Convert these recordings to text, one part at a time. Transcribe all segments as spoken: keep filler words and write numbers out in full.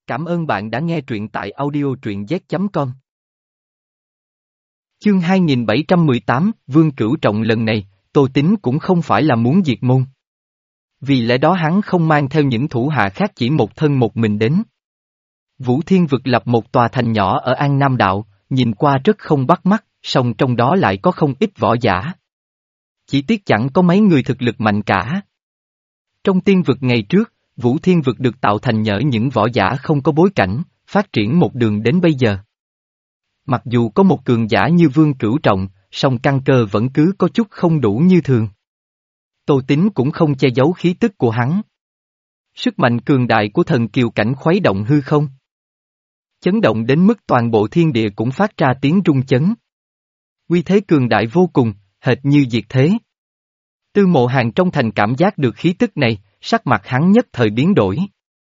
Cảm ơn bạn đã nghe truyện tại audio truyện z chấm com. Chương hai nghìn bảy trăm mười tám, Vương Cửu Trọng lần này, Tô Tín cũng không phải là muốn diệt môn. Vì lẽ đó hắn không mang theo những thủ hạ khác, chỉ một thân một mình đến. Vũ Thiên Vực lập một tòa thành nhỏ ở An Nam Đạo, nhìn qua rất không bắt mắt, song trong đó lại có không ít võ giả. Chỉ tiếc chẳng có mấy người thực lực mạnh cả. Trong tiên vực ngày trước, Vũ Thiên Vực được tạo thành nhờ những võ giả không có bối cảnh, phát triển một đường đến bây giờ. Mặc dù có một cường giả như Vương Cửu Trọng, song căn cơ vẫn cứ có chút không đủ như thường. Tô Tín cũng không che giấu khí tức của hắn. Sức mạnh cường đại của thần kiều cảnh khuấy động hư không. Chấn động đến mức toàn bộ thiên địa cũng phát ra tiếng rung chấn. Uy thế cường đại vô cùng, hệt như diệt thế. Tư Mộ Hàn trong thành cảm giác được khí tức này, sắc mặt hắn nhất thời biến đổi.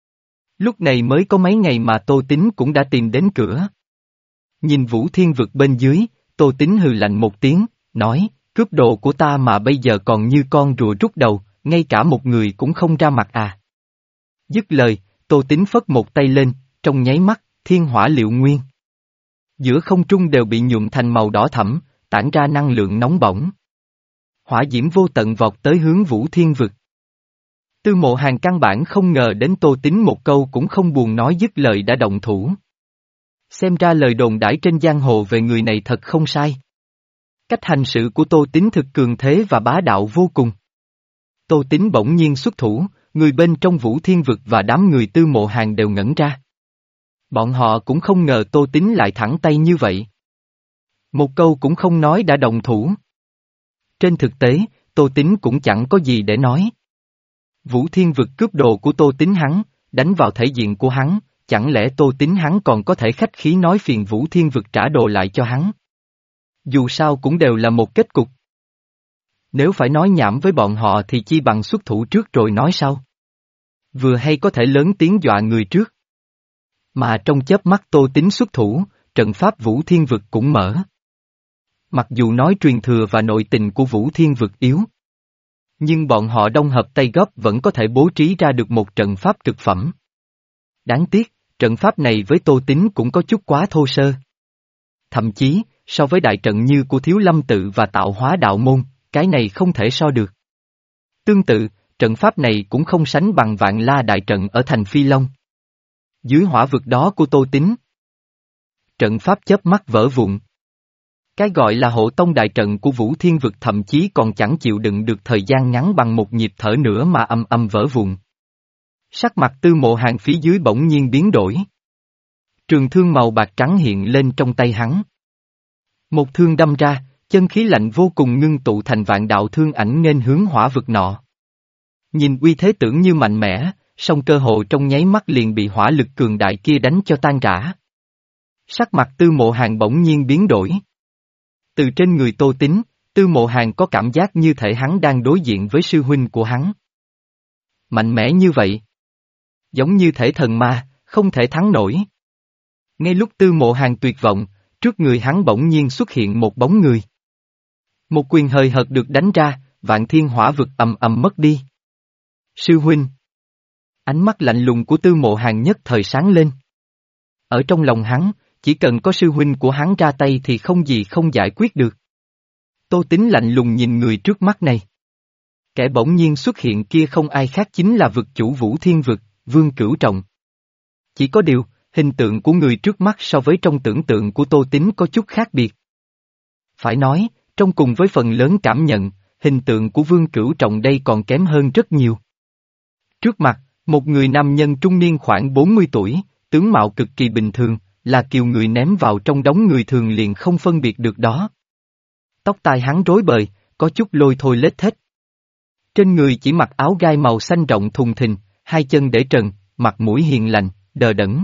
Lúc này mới có mấy ngày mà Tô Tín cũng đã tìm đến cửa. Nhìn Vũ Thiên Vực bên dưới, Tô Tín hừ lạnh một tiếng, nói, cướp đồ của ta mà bây giờ còn như con rùa rút đầu, ngay cả một người cũng không ra mặt à. Dứt lời, Tô Tín phất một tay lên, trong nháy mắt, thiên hỏa liệu nguyên. Giữa không trung đều bị nhuộm thành màu đỏ thẫm, tản ra năng lượng nóng bỏng. Hỏa diễm vô tận vọt tới hướng Vũ Thiên Vực. Tư Mộ Hàn căn bản không ngờ đến Tô Tín một câu cũng không buồn nói dứt lời đã động thủ. Xem ra lời đồn đãi trên giang hồ về người này thật không sai. Cách hành sự của Tô Tín thực cường thế và bá đạo vô cùng. Tô Tín bỗng nhiên xuất thủ, người bên trong Vũ Thiên Vực và đám người Tư Mộ Hàn đều ngẩn ra. Bọn họ cũng không ngờ Tô Tín lại thẳng tay như vậy. Một câu cũng không nói đã động thủ. Trên thực tế, Tô Tín cũng chẳng có gì để nói. Vũ Thiên Vực cướp đồ của Tô Tín hắn, đánh vào thể diện của hắn, chẳng lẽ Tô Tín hắn còn có thể khách khí nói phiền Vũ Thiên Vực trả đồ lại cho hắn? Dù sao cũng đều là một kết cục. Nếu phải nói nhảm với bọn họ thì chi bằng xuất thủ trước rồi nói sau. Vừa hay có thể lớn tiếng dọa người trước. Mà trong chớp mắt Tô Tín xuất thủ, trận pháp Vũ Thiên Vực cũng mở. Mặc dù nói truyền thừa và nội tình của Vũ Thiên Vực yếu, nhưng bọn họ đông hợp tay góp vẫn có thể bố trí ra được một trận pháp cực phẩm. Đáng tiếc, trận pháp này với Tô Tín cũng có chút quá thô sơ. Thậm chí, so với đại trận như của Thiếu Lâm Tự và Tạo Hóa Đạo Môn, cái này không thể so được. Tương tự, trận pháp này cũng không sánh bằng Vạn La đại trận ở thành Phi Long. Dưới hỏa vực đó của Tô Tín, trận pháp chớp mắt vỡ vụn. Cái gọi là hộ tông đại trận của Vũ Thiên Vực thậm chí còn chẳng chịu đựng được thời gian ngắn bằng một nhịp thở nữa mà âm âm vỡ vụn. Sắc mặt Tư Mộ Hàn phía dưới bỗng nhiên biến đổi. Trường thương màu bạc trắng hiện lên trong tay hắn. Một thương đâm ra, chân khí lạnh vô cùng ngưng tụ thành vạn đạo thương ảnh nghênh hướng hỏa vực nọ. Nhìn uy thế tưởng như mạnh mẽ, song cơ hội trong nháy mắt liền bị hỏa lực cường đại kia đánh cho tan rã. Sắc mặt Tư Mộ Hàn bỗng nhiên biến đổi. Từ trên người Tô Tín, Tư Mộ Hàn có cảm giác như thể hắn đang đối diện với sư huynh của hắn. Mạnh mẽ như vậy. Giống như thể thần ma, không thể thắng nổi. Ngay lúc Tư Mộ Hàn tuyệt vọng, trước người hắn bỗng nhiên xuất hiện một bóng người. Một quyền hời hợt được đánh ra, vạn thiên hỏa vực ầm ầm mất đi. Sư huynh. Ánh mắt lạnh lùng của Tư Mộ Hàn nhất thời sáng lên. Ở trong lòng hắn, chỉ cần có sư huynh của hắn ra tay thì không gì không giải quyết được. Tô Tín lạnh lùng nhìn người trước mắt này. Kẻ bỗng nhiên xuất hiện kia không ai khác chính là vực chủ Vũ Thiên Vực, Vương Cửu Trọng. Chỉ có điều, hình tượng của người trước mắt so với trong tưởng tượng của Tô Tín có chút khác biệt. Phải nói, trong cùng với phần lớn cảm nhận, hình tượng của Vương Cửu Trọng đây còn kém hơn rất nhiều. Trước mặt, một người nam nhân trung niên khoảng bốn mươi tuổi, tướng mạo cực kỳ bình thường, là kiều người ném vào trong đống người thường liền không phân biệt được đó. Tóc tai hắn rối bời, có chút lôi thôi lết thết. Trên người chỉ mặc áo gai màu xanh rộng thùng thình, hai chân để trần, mặt mũi hiền lành, đờ đẫn.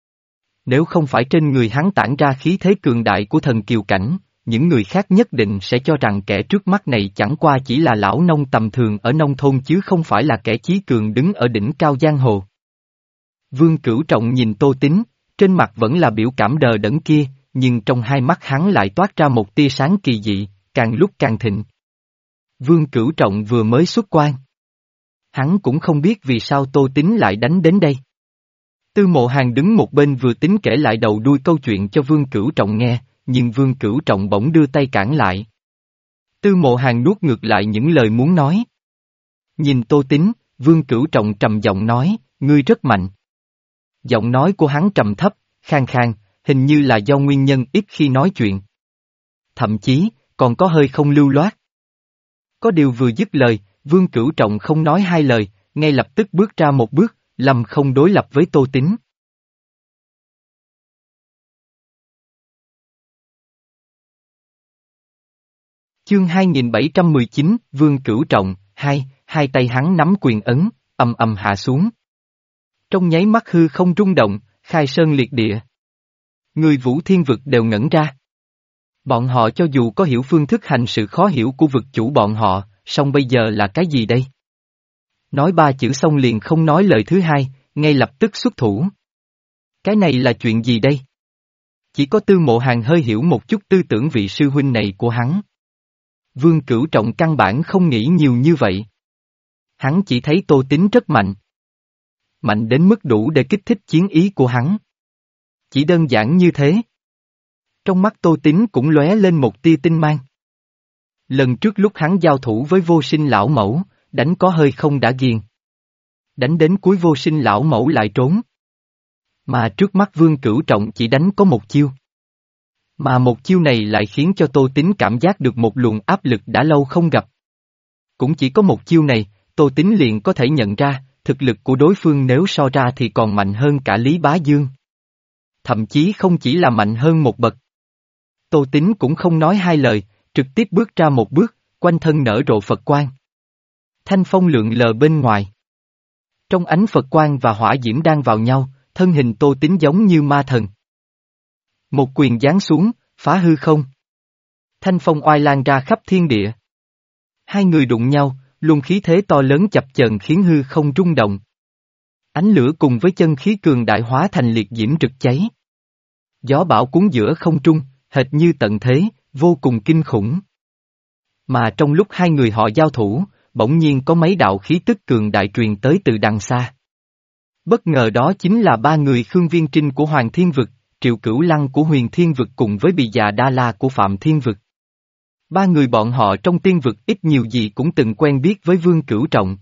Nếu không phải trên người hắn tản ra khí thế cường đại của thần kiều cảnh, những người khác nhất định sẽ cho rằng kẻ trước mắt này chẳng qua chỉ là lão nông tầm thường ở nông thôn chứ không phải là kẻ chí cường đứng ở đỉnh cao giang hồ. Vương Cửu Trọng nhìn Tô Tín, trên mặt vẫn là biểu cảm đờ đẫn kia, nhưng trong hai mắt hắn lại toát ra một tia sáng kỳ dị, càng lúc càng thịnh. Vương Cửu Trọng vừa mới xuất quan. Hắn cũng không biết vì sao Tô Tín lại đánh đến đây. Tư Mộ Hàn đứng một bên vừa tính kể lại đầu đuôi câu chuyện cho Vương Cửu Trọng nghe, nhưng Vương Cửu Trọng bỗng đưa tay cản lại. Tư Mộ Hàn nuốt ngược lại những lời muốn nói. Nhìn Tô Tín, Vương Cửu Trọng trầm giọng nói, ngươi rất mạnh. Giọng nói của hắn trầm thấp, khang khang, hình như là do nguyên nhân ít khi nói chuyện. Thậm chí, còn có hơi không lưu loát. Có điều vừa dứt lời, Vương Cửu Trọng không nói hai lời, ngay lập tức bước ra một bước, lâm không đối lập với Tô Tín. Chương hai nghìn bảy trăm mười chín, Vương Cửu Trọng, hai, hai tay hắn nắm quyền ấn, ầm ầm hạ xuống. Trong nháy mắt hư không rung động, khai sơn liệt địa. Người Vũ Thiên Vực đều ngẩn ra. Bọn họ cho dù có hiểu phương thức hành sự khó hiểu của vực chủ bọn họ, song bây giờ là cái gì đây? Nói ba chữ xong liền không nói lời thứ hai, ngay lập tức xuất thủ. Cái này là chuyện gì đây? Chỉ có Tư Mộ Hàn hơi hiểu một chút tư tưởng vị sư huynh này của hắn. Vương Cửu Trọng căn bản không nghĩ nhiều như vậy. Hắn chỉ thấy Tô Tín rất mạnh. Mạnh đến mức đủ để kích thích chiến ý của hắn. Chỉ đơn giản như thế. Trong mắt Tô Tín cũng lóe lên một tia tinh mang. Lần trước lúc hắn giao thủ với Vô Sinh lão mẫu, đánh có hơi không đã ghiền. Đánh đến cuối Vô Sinh lão mẫu lại trốn. Mà trước mắt Vương Cửu Trọng chỉ đánh có một chiêu. Mà một chiêu này lại khiến cho Tô Tín cảm giác được một luồng áp lực đã lâu không gặp. Cũng chỉ có một chiêu này, Tô Tín liền có thể nhận ra, thực lực của đối phương nếu so ra thì còn mạnh hơn cả Lý Bá Dương. Thậm chí không chỉ là mạnh hơn một bậc. Tô Tín cũng không nói hai lời, trực tiếp bước ra một bước, quanh thân nở rộ Phật quang. Thanh phong lượn lờ bên ngoài. Trong ánh Phật quang và hỏa diễm đang vào nhau, thân hình Tô Tín giống như ma thần. Một quyền giáng xuống, phá hư không. Thanh phong oai lan ra khắp thiên địa. Hai người đụng nhau, luồng khí thế to lớn chập chờn khiến hư không rung động. Ánh lửa cùng với chân khí cường đại hóa thành liệt diễm rực cháy. Gió bão cuốn giữa không trung, hệt như tận thế, vô cùng kinh khủng. Mà trong lúc hai người họ giao thủ, bỗng nhiên có mấy đạo khí tức cường đại truyền tới từ đằng xa. Bất ngờ đó chính là ba người Khương Viên Trinh của Hoàng Thiên Vực, Triệu Cửu Lăng của Huyền Thiên Vực cùng với Bì Già Đa La của Phạm Thiên Vực. Ba người bọn họ trong tiên vực ít nhiều gì cũng từng quen biết với Vương Cửu Trọng.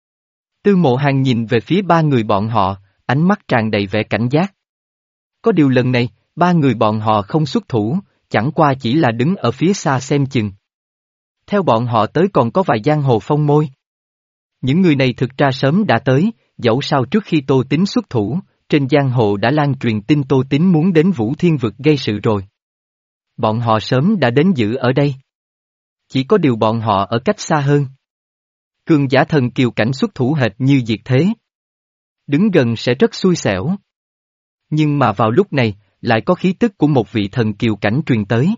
Tư Mộ Hàn nhìn về phía ba người bọn họ, ánh mắt tràn đầy vẻ cảnh giác. Có điều lần này, ba người bọn họ không xuất thủ, chẳng qua chỉ là đứng ở phía xa xem chừng. Theo bọn họ tới còn có vài giang hồ phong môi. Những người này thực ra sớm đã tới, dẫu sao trước khi Tô Tín xuất thủ, trên giang hồ đã lan truyền tin Tô Tín muốn đến Vũ Thiên Vực gây sự rồi. Bọn họ sớm đã đến giữ ở đây. Chỉ có điều bọn họ ở cách xa hơn. Cường giả thần kiều cảnh xuất thủ hệt như diệt thế. Đứng gần sẽ rất xui xẻo. Nhưng mà vào lúc này, lại có khí tức của một vị thần kiều cảnh truyền tới.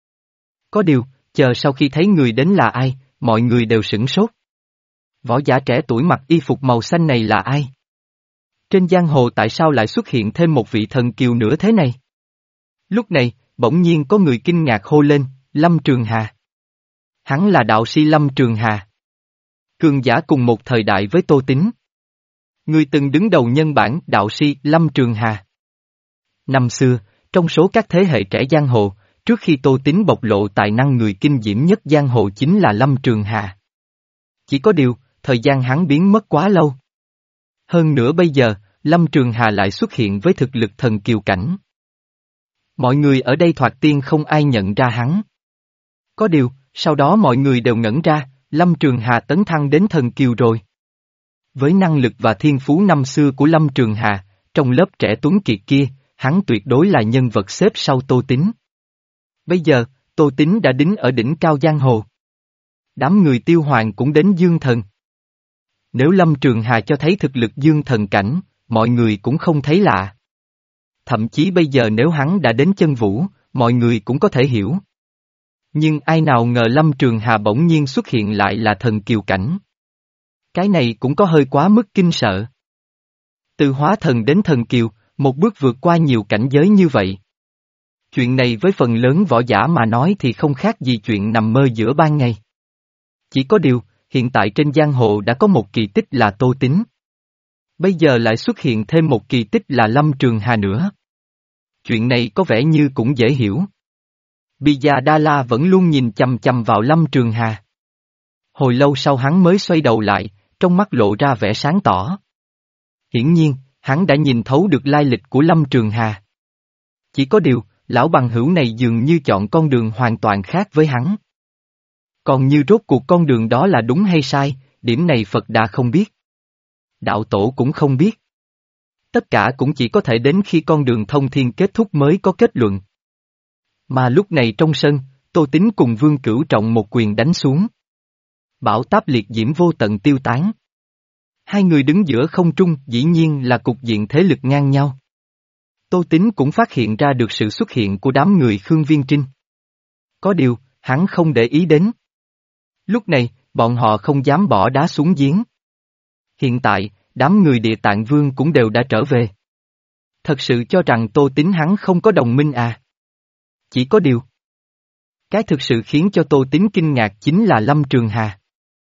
Có điều, chờ sau khi thấy người đến là ai, mọi người đều sửng sốt. Võ giả trẻ tuổi mặc y phục màu xanh này là ai? Trên giang hồ tại sao lại xuất hiện thêm một vị thần kiều nữa thế này? Lúc này, bỗng nhiên có người kinh ngạc hô lên, Lâm Trường Hà. Hắn là đạo sĩ Lâm Trường Hà. Cường giả cùng một thời đại với Tô Tín. Người từng đứng đầu nhân bản đạo sĩ Lâm Trường Hà. Năm xưa, trong số các thế hệ trẻ giang hồ, trước khi Tô Tín bộc lộ tài năng người kinh diễm nhất giang hồ chính là Lâm Trường Hà. Chỉ có điều, thời gian hắn biến mất quá lâu. Hơn nữa bây giờ, Lâm Trường Hà lại xuất hiện với thực lực thần kiều cảnh. Mọi người ở đây thoạt tiên không ai nhận ra hắn. Có điều, sau đó mọi người đều ngẩn ra, Lâm Trường Hà tấn thăng đến thần kiều rồi. Với năng lực và thiên phú năm xưa của Lâm Trường Hà, trong lớp trẻ tuấn kiệt kia, hắn tuyệt đối là nhân vật xếp sau Tô Tín. Bây giờ, Tô Tín đã đứng ở đỉnh cao giang hồ. Đám người Tiêu Hoàng cũng đến Dương Thần. Nếu Lâm Trường Hà cho thấy thực lực Dương Thần cảnh, mọi người cũng không thấy lạ. Thậm chí bây giờ nếu hắn đã đến chân vũ, mọi người cũng có thể hiểu. Nhưng ai nào ngờ Lâm Trường Hà bỗng nhiên xuất hiện lại là thần kiều cảnh. Cái này cũng có hơi quá mức kinh sợ. Từ hóa thần đến thần kiều, một bước vượt qua nhiều cảnh giới như vậy. Chuyện này với phần lớn võ giả mà nói thì không khác gì chuyện nằm mơ giữa ban ngày. Chỉ có điều, hiện tại trên giang hồ đã có một kỳ tích là Tô Tín. Bây giờ lại xuất hiện thêm một kỳ tích là Lâm Trường Hà nữa. Chuyện này có vẻ như cũng dễ hiểu. Bì già Đa La vẫn luôn nhìn chằm chằm vào Lâm Trường Hà. Hồi lâu sau hắn mới xoay đầu lại, trong mắt lộ ra vẻ sáng tỏ. Hiển nhiên, hắn đã nhìn thấu được lai lịch của Lâm Trường Hà. Chỉ có điều, lão bằng hữu này dường như chọn con đường hoàn toàn khác với hắn. Còn như rốt cuộc con đường đó là đúng hay sai, điểm này Phật Đà không biết. Đạo tổ cũng không biết. Tất cả cũng chỉ có thể đến khi con đường thông thiên kết thúc mới có kết luận. Mà lúc này trong sân, Tô Tín cùng Vương Cửu Trọng một quyền đánh xuống. Bão táp liệt diễm vô tận tiêu tán. Hai người đứng giữa không trung dĩ nhiên là cục diện thế lực ngang nhau. Tô Tín cũng phát hiện ra được sự xuất hiện của đám người Khương Viên Trinh. Có điều, hắn không để ý đến. Lúc này, bọn họ không dám bỏ đá xuống giếng. Hiện tại, đám người Địa Tạng Vương cũng đều đã trở về. Thật sự cho rằng Tô Tín hắn không có đồng minh à? Chỉ có điều. Cái thực sự khiến cho Tô Tín kinh ngạc chính là Lâm Trường Hà.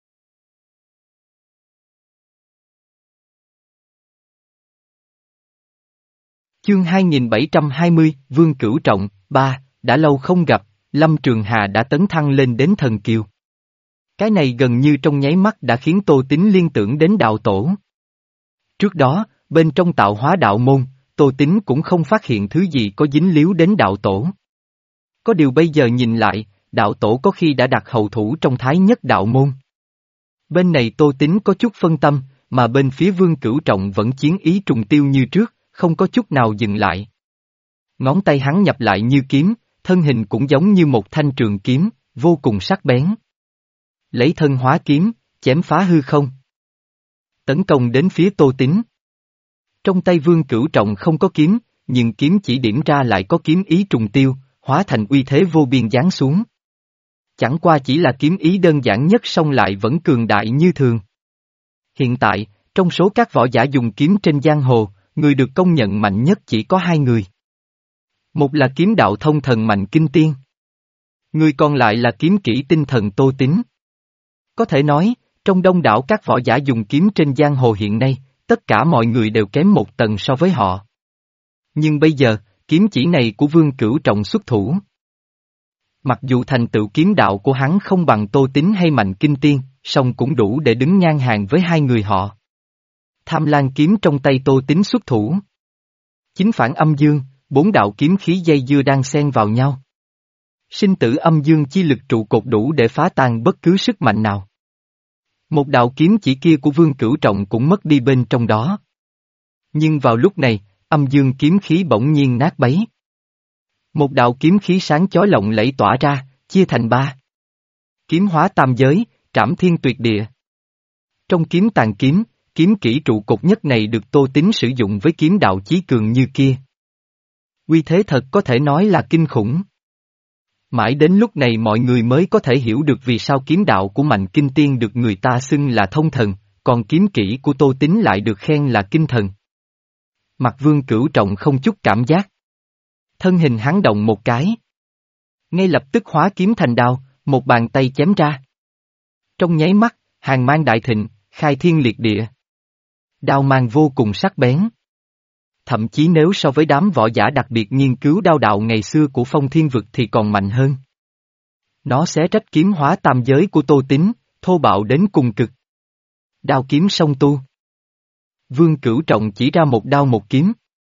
Chương hai nghìn bảy trăm hai mươi, Vương Cửu Trọng, ba, đã lâu không gặp, Lâm Trường Hà đã tấn thăng lên đến thần kiều. Cái này gần như trong nháy mắt đã khiến Tô Tín liên tưởng đến đạo tổ. Trước đó, bên trong tạo hóa đạo môn, Tô Tín cũng không phát hiện thứ gì có dính líu đến đạo tổ. Có điều bây giờ nhìn lại, đạo tổ có khi đã đặt hậu thủ trong thái nhất đạo môn. Bên này Tô Tín có chút phân tâm, mà bên phía Vương Cửu Trọng vẫn chiến ý trùng tiêu như trước, không có chút nào dừng lại. Ngón tay hắn nhập lại như kiếm, thân hình cũng giống như một thanh trường kiếm, vô cùng sắc bén. Lấy thân hóa kiếm, chém phá hư không. Tấn công đến phía Tô Tín. Trong tay Vương Cửu Trọng không có kiếm, nhưng kiếm chỉ điểm ra lại có kiếm ý trùng tiêu, hóa thành uy thế vô biên giáng xuống. Chẳng qua chỉ là kiếm ý đơn giản nhất song lại vẫn cường đại như thường. Hiện tại, trong số các võ giả dùng kiếm trên giang hồ, người được công nhận mạnh nhất chỉ có hai người. Một là kiếm đạo thông thần Mạnh Kinh Tiên. Người còn lại là kiếm kỹ tinh thần Tô Tín. Có thể nói, trong đông đảo các võ giả dùng kiếm trên giang hồ hiện nay, tất cả mọi người đều kém một tầng so với họ. Nhưng bây giờ, kiếm chỉ này của Vương Cửu Trọng xuất thủ. Mặc dù thành tựu kiếm đạo của hắn không bằng Tô Tín hay Mạnh Kinh Tiên, song cũng đủ để đứng ngang hàng với hai người họ. Tham Lan kiếm trong tay Tô Tín xuất thủ. Chính phản âm dương, bốn đạo kiếm khí dây dưa đang xen vào nhau. Sinh tử âm dương chi lực trụ cột đủ để phá tan bất cứ sức mạnh nào. Một đạo kiếm chỉ kia của Vương Cửu Trọng cũng mất đi bên trong đó. Nhưng vào lúc này, âm dương kiếm khí bỗng nhiên nát bấy. Một đạo kiếm khí sáng chói lộng lẫy tỏa ra, chia thành ba. Kiếm hóa tam giới, trảm thiên tuyệt địa. Trong kiếm tàn kiếm, kiếm kỹ trụ cột nhất này được Tô Tín sử dụng với kiếm đạo chí cường như kia. Uy thế thật có thể nói là kinh khủng. Mãi đến lúc này mọi người mới có thể hiểu được vì sao kiếm đạo của Mạnh Kinh Tiên được người ta xưng là thông thần, còn kiếm kỹ của Tô Tín lại được khen là kinh thần. Mặt Vương Cửu Trọng không chút cảm giác. Thân hình hắn động một cái. Ngay lập tức hóa kiếm thành đao, một bàn tay chém ra. Trong nháy mắt, hàn mang đại thịnh, khai thiên liệt địa. Đao mang vô cùng sắc bén. Thậm chí nếu so với đám võ giả đặc biệt nghiên cứu đao đạo ngày xưa của Phong Thiên Vực thì còn mạnh hơn. Nó xé rách kiếm hóa tam giới của Tô Tín, thô bạo đến cùng cực. Đao kiếm song tu. Vương Cửu Trọng chỉ ra một đao một kiếm.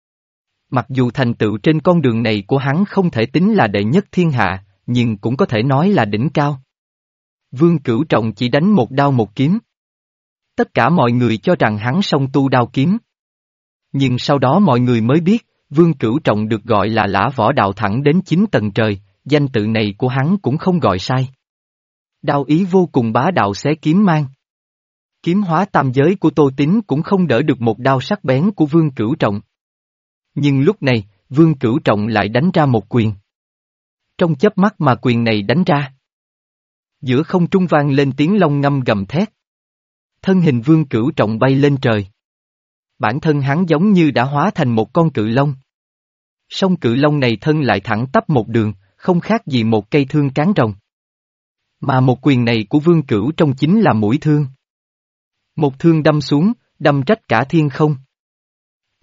Mặc dù thành tựu trên con đường này của hắn không thể tính là đệ nhất thiên hạ, nhưng cũng có thể nói là đỉnh cao. Vương Cửu Trọng chỉ đánh một đao một kiếm. Tất cả mọi người cho rằng hắn song tu đao kiếm. Nhưng sau đó mọi người mới biết, Vương Cửu Trọng được gọi là lã võ đạo thẳng đến chín tầng trời, danh tự này của hắn cũng không gọi sai. Đao ý vô cùng bá đạo xé kiếm mang. Kiếm hóa tam giới của Tô Tín cũng không đỡ được một đao sắc bén của Vương Cửu Trọng. Nhưng lúc này, Vương Cửu Trọng lại đánh ra một quyền. Trong chớp mắt mà quyền này đánh ra. Giữa không trung vang lên tiếng long ngâm gầm thét. Thân hình Vương Cửu Trọng bay lên trời. Bản thân hắn giống như đã hóa thành một con cự long. Song cự long này thân lại thẳng tắp một đường, không khác gì một cây thương cán rồng. Mà một quyền này của Vương Cửu trong chính là mũi thương. Một thương đâm xuống, đâm rách cả thiên không.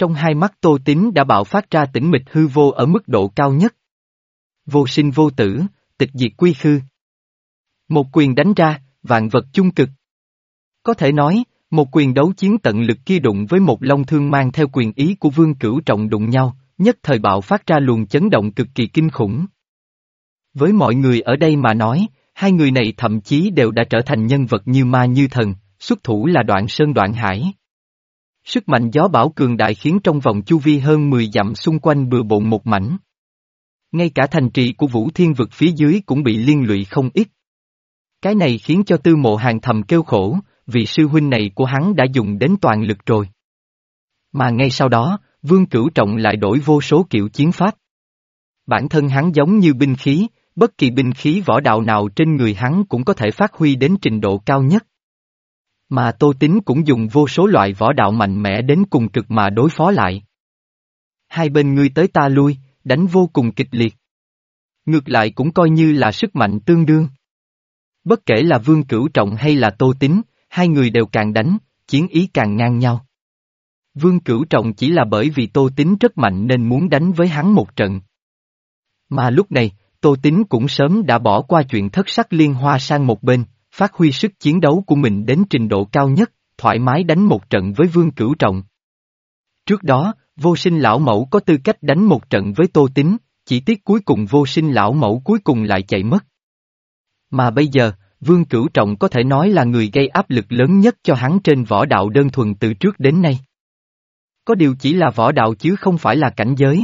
Trong hai mắt Tô Tín đã bạo phát ra tĩnh mịch hư vô ở mức độ cao nhất. Vô sinh vô tử, tịch diệt quy khư. Một quyền đánh ra, vạn vật chung cực. Có thể nói, một quyền đấu chiến tận lực kia đụng với một long thương mang theo quyền ý của Vương Cửu Trọng đụng nhau, nhất thời bạo phát ra luồng chấn động cực kỳ kinh khủng. Với mọi người ở đây mà nói, hai người này thậm chí đều đã trở thành nhân vật như ma như thần, xuất thủ là Đoạn Sơn Đoạn Hải. Sức mạnh gió bão cường đại khiến trong vòng chu vi hơn mười dặm xung quanh bừa bộn một mảnh. Ngay cả thành trì của Vũ Thiên vực phía dưới cũng bị liên lụy không ít. Cái này khiến cho Tư Mộ Hàn thầm kêu khổ, vì sư huynh này của hắn đã dùng đến toàn lực rồi. Mà ngay sau đó, Vương Cửu Trọng lại đổi vô số kiểu chiến pháp. Bản thân hắn giống như binh khí, bất kỳ binh khí võ đạo nào trên người hắn cũng có thể phát huy đến trình độ cao nhất. Mà Tô Tín cũng dùng vô số loại võ đạo mạnh mẽ đến cùng cực mà đối phó lại. Hai bên ngươi tới ta lui, đánh vô cùng kịch liệt. Ngược lại cũng coi như là sức mạnh tương đương. Bất kể là Vương Cửu Trọng hay là Tô Tín, hai người đều càng đánh, chiến ý càng ngang nhau. Vương Cửu Trọng chỉ là bởi vì Tô Tín rất mạnh nên muốn đánh với hắn một trận. Mà lúc này, Tô Tín cũng sớm đã bỏ qua chuyện thất sắc liên hoa sang một bên, phát huy sức chiến đấu của mình đến trình độ cao nhất, thoải mái đánh một trận với Vương Cửu Trọng. Trước đó, Vô Sinh lão mẫu có tư cách đánh một trận với Tô Tín, chỉ tiếc cuối cùng Vô Sinh lão mẫu cuối cùng lại chạy mất. Mà bây giờ, Vương Cửu Trọng có thể nói là người gây áp lực lớn nhất cho hắn trên võ đạo đơn thuần từ trước đến nay. Có điều chỉ là võ đạo chứ không phải là cảnh giới.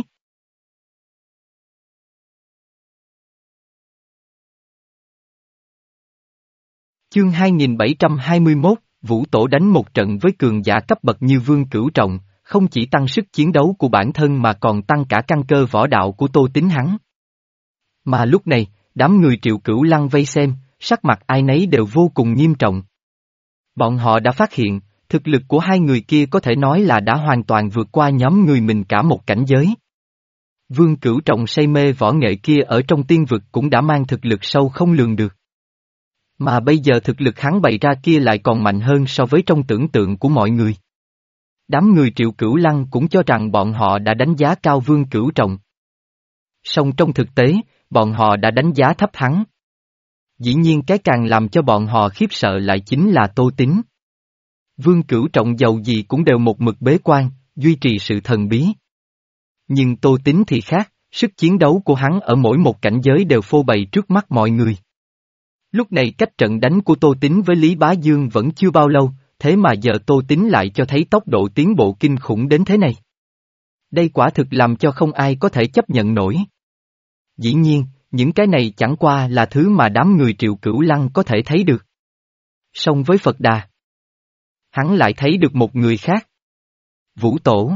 Chương hai nghìn bảy trăm hai mươi mốt, Vũ Tổ đánh một trận với cường giả cấp bậc như Vương Cửu Trọng, không chỉ tăng sức chiến đấu của bản thân mà còn tăng cả căn cơ võ đạo của Tô Tín hắn. Mà lúc này, đám người Triệu Cửu Lăng vây xem, sắc mặt ai nấy đều vô cùng nghiêm trọng. Bọn họ đã phát hiện, thực lực của hai người kia có thể nói là đã hoàn toàn vượt qua nhóm người mình cả một cảnh giới. Vương Cửu Trọng say mê võ nghệ kia ở trong tiên vực cũng đã mang thực lực sâu không lường được. Mà bây giờ thực lực hắn bày ra kia lại còn mạnh hơn so với trong tưởng tượng của mọi người. Đám người Triệu Cửu Lăng cũng cho rằng bọn họ đã đánh giá cao Vương Cửu Trọng. Song trong thực tế, bọn họ đã đánh giá thấp hắn. Dĩ nhiên cái càng làm cho bọn họ khiếp sợ lại chính là Tô Tín. Vương Cửu Trọng giàu gì cũng đều một mực bế quan, duy trì sự thần bí. Nhưng Tô Tín thì khác, sức chiến đấu của hắn ở mỗi một cảnh giới đều phô bày trước mắt mọi người. Lúc này cách trận đánh của Tô Tín với Lý Bá Dương vẫn chưa bao lâu, thế mà giờ Tô Tín lại cho thấy tốc độ tiến bộ kinh khủng đến thế này. Đây quả thực làm cho không ai có thể chấp nhận nổi. Dĩ nhiên, những cái này chẳng qua là thứ mà đám người Triệu Cửu Lăng có thể thấy được. Song với Phật Đà, hắn lại thấy được một người khác. Vũ Tổ.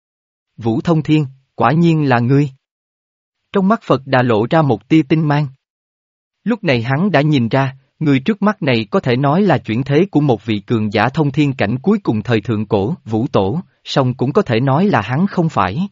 Vũ Thông Thiên, quả nhiên là ngươi. Trong mắt Phật Đà lộ ra một tia tinh mang. Lúc này hắn đã nhìn ra, người trước mắt này có thể nói là chuyển thế của một vị cường giả thông thiên cảnh cuối cùng thời thượng cổ, Vũ Tổ, song cũng có thể nói là hắn không phải.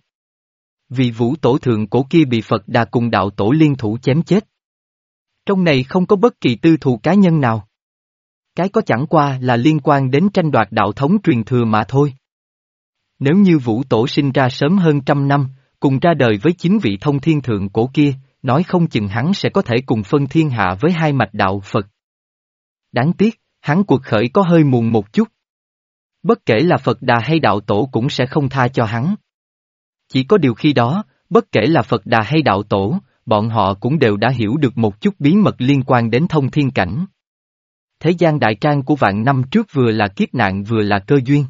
Vì Vũ Tổ thượng cổ kia bị Phật Đà cùng đạo tổ liên thủ chém chết. Trong này không có bất kỳ tư thù cá nhân nào. Cái có chẳng qua là liên quan đến tranh đoạt đạo thống truyền thừa mà thôi. Nếu như Vũ Tổ sinh ra sớm hơn trăm năm, cùng ra đời với chính vị thông thiên thượng cổ kia, nói không chừng hắn sẽ có thể cùng phân thiên hạ với hai mạch đạo Phật. Đáng tiếc, hắn cuộc khởi có hơi muộn một chút. Bất kể là Phật Đà hay đạo tổ cũng sẽ không tha cho hắn. Chỉ có điều khi đó, bất kể là Phật Đà hay đạo tổ, bọn họ cũng đều đã hiểu được một chút bí mật liên quan đến thông thiên cảnh. Thế gian đại trang của vạn năm trước vừa là kiếp nạn vừa là cơ duyên.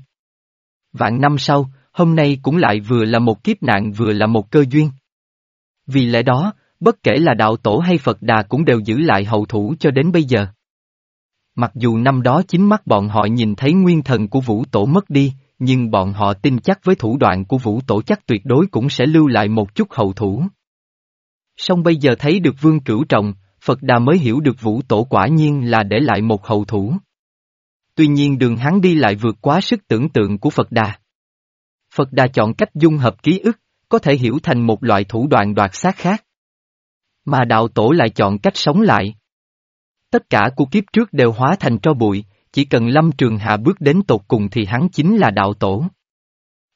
Vạn năm sau, hôm nay cũng lại vừa là một kiếp nạn vừa là một cơ duyên. Vì lẽ đó, bất kể là đạo tổ hay Phật Đà cũng đều giữ lại hậu thủ cho đến bây giờ. Mặc dù năm đó chính mắt bọn họ nhìn thấy nguyên thần của Vũ Tổ mất đi, nhưng bọn họ tin chắc với thủ đoạn của Vũ Tổ chắc tuyệt đối cũng sẽ lưu lại một chút hậu thủ. Song bây giờ thấy được Vương Cửu Trọng, Phật Đà mới hiểu được Vũ Tổ quả nhiên là để lại một hậu thủ. Tuy nhiên đường hắn đi lại vượt quá sức tưởng tượng của Phật Đà. Phật Đà chọn cách dung hợp ký ức, có thể hiểu thành một loại thủ đoạn đoạt xác khác. Mà đạo tổ lại chọn cách sống lại. Tất cả của kiếp trước đều hóa thành tro bụi, chỉ cần Lâm Trường Hạ bước đến tột cùng thì hắn chính là đạo tổ.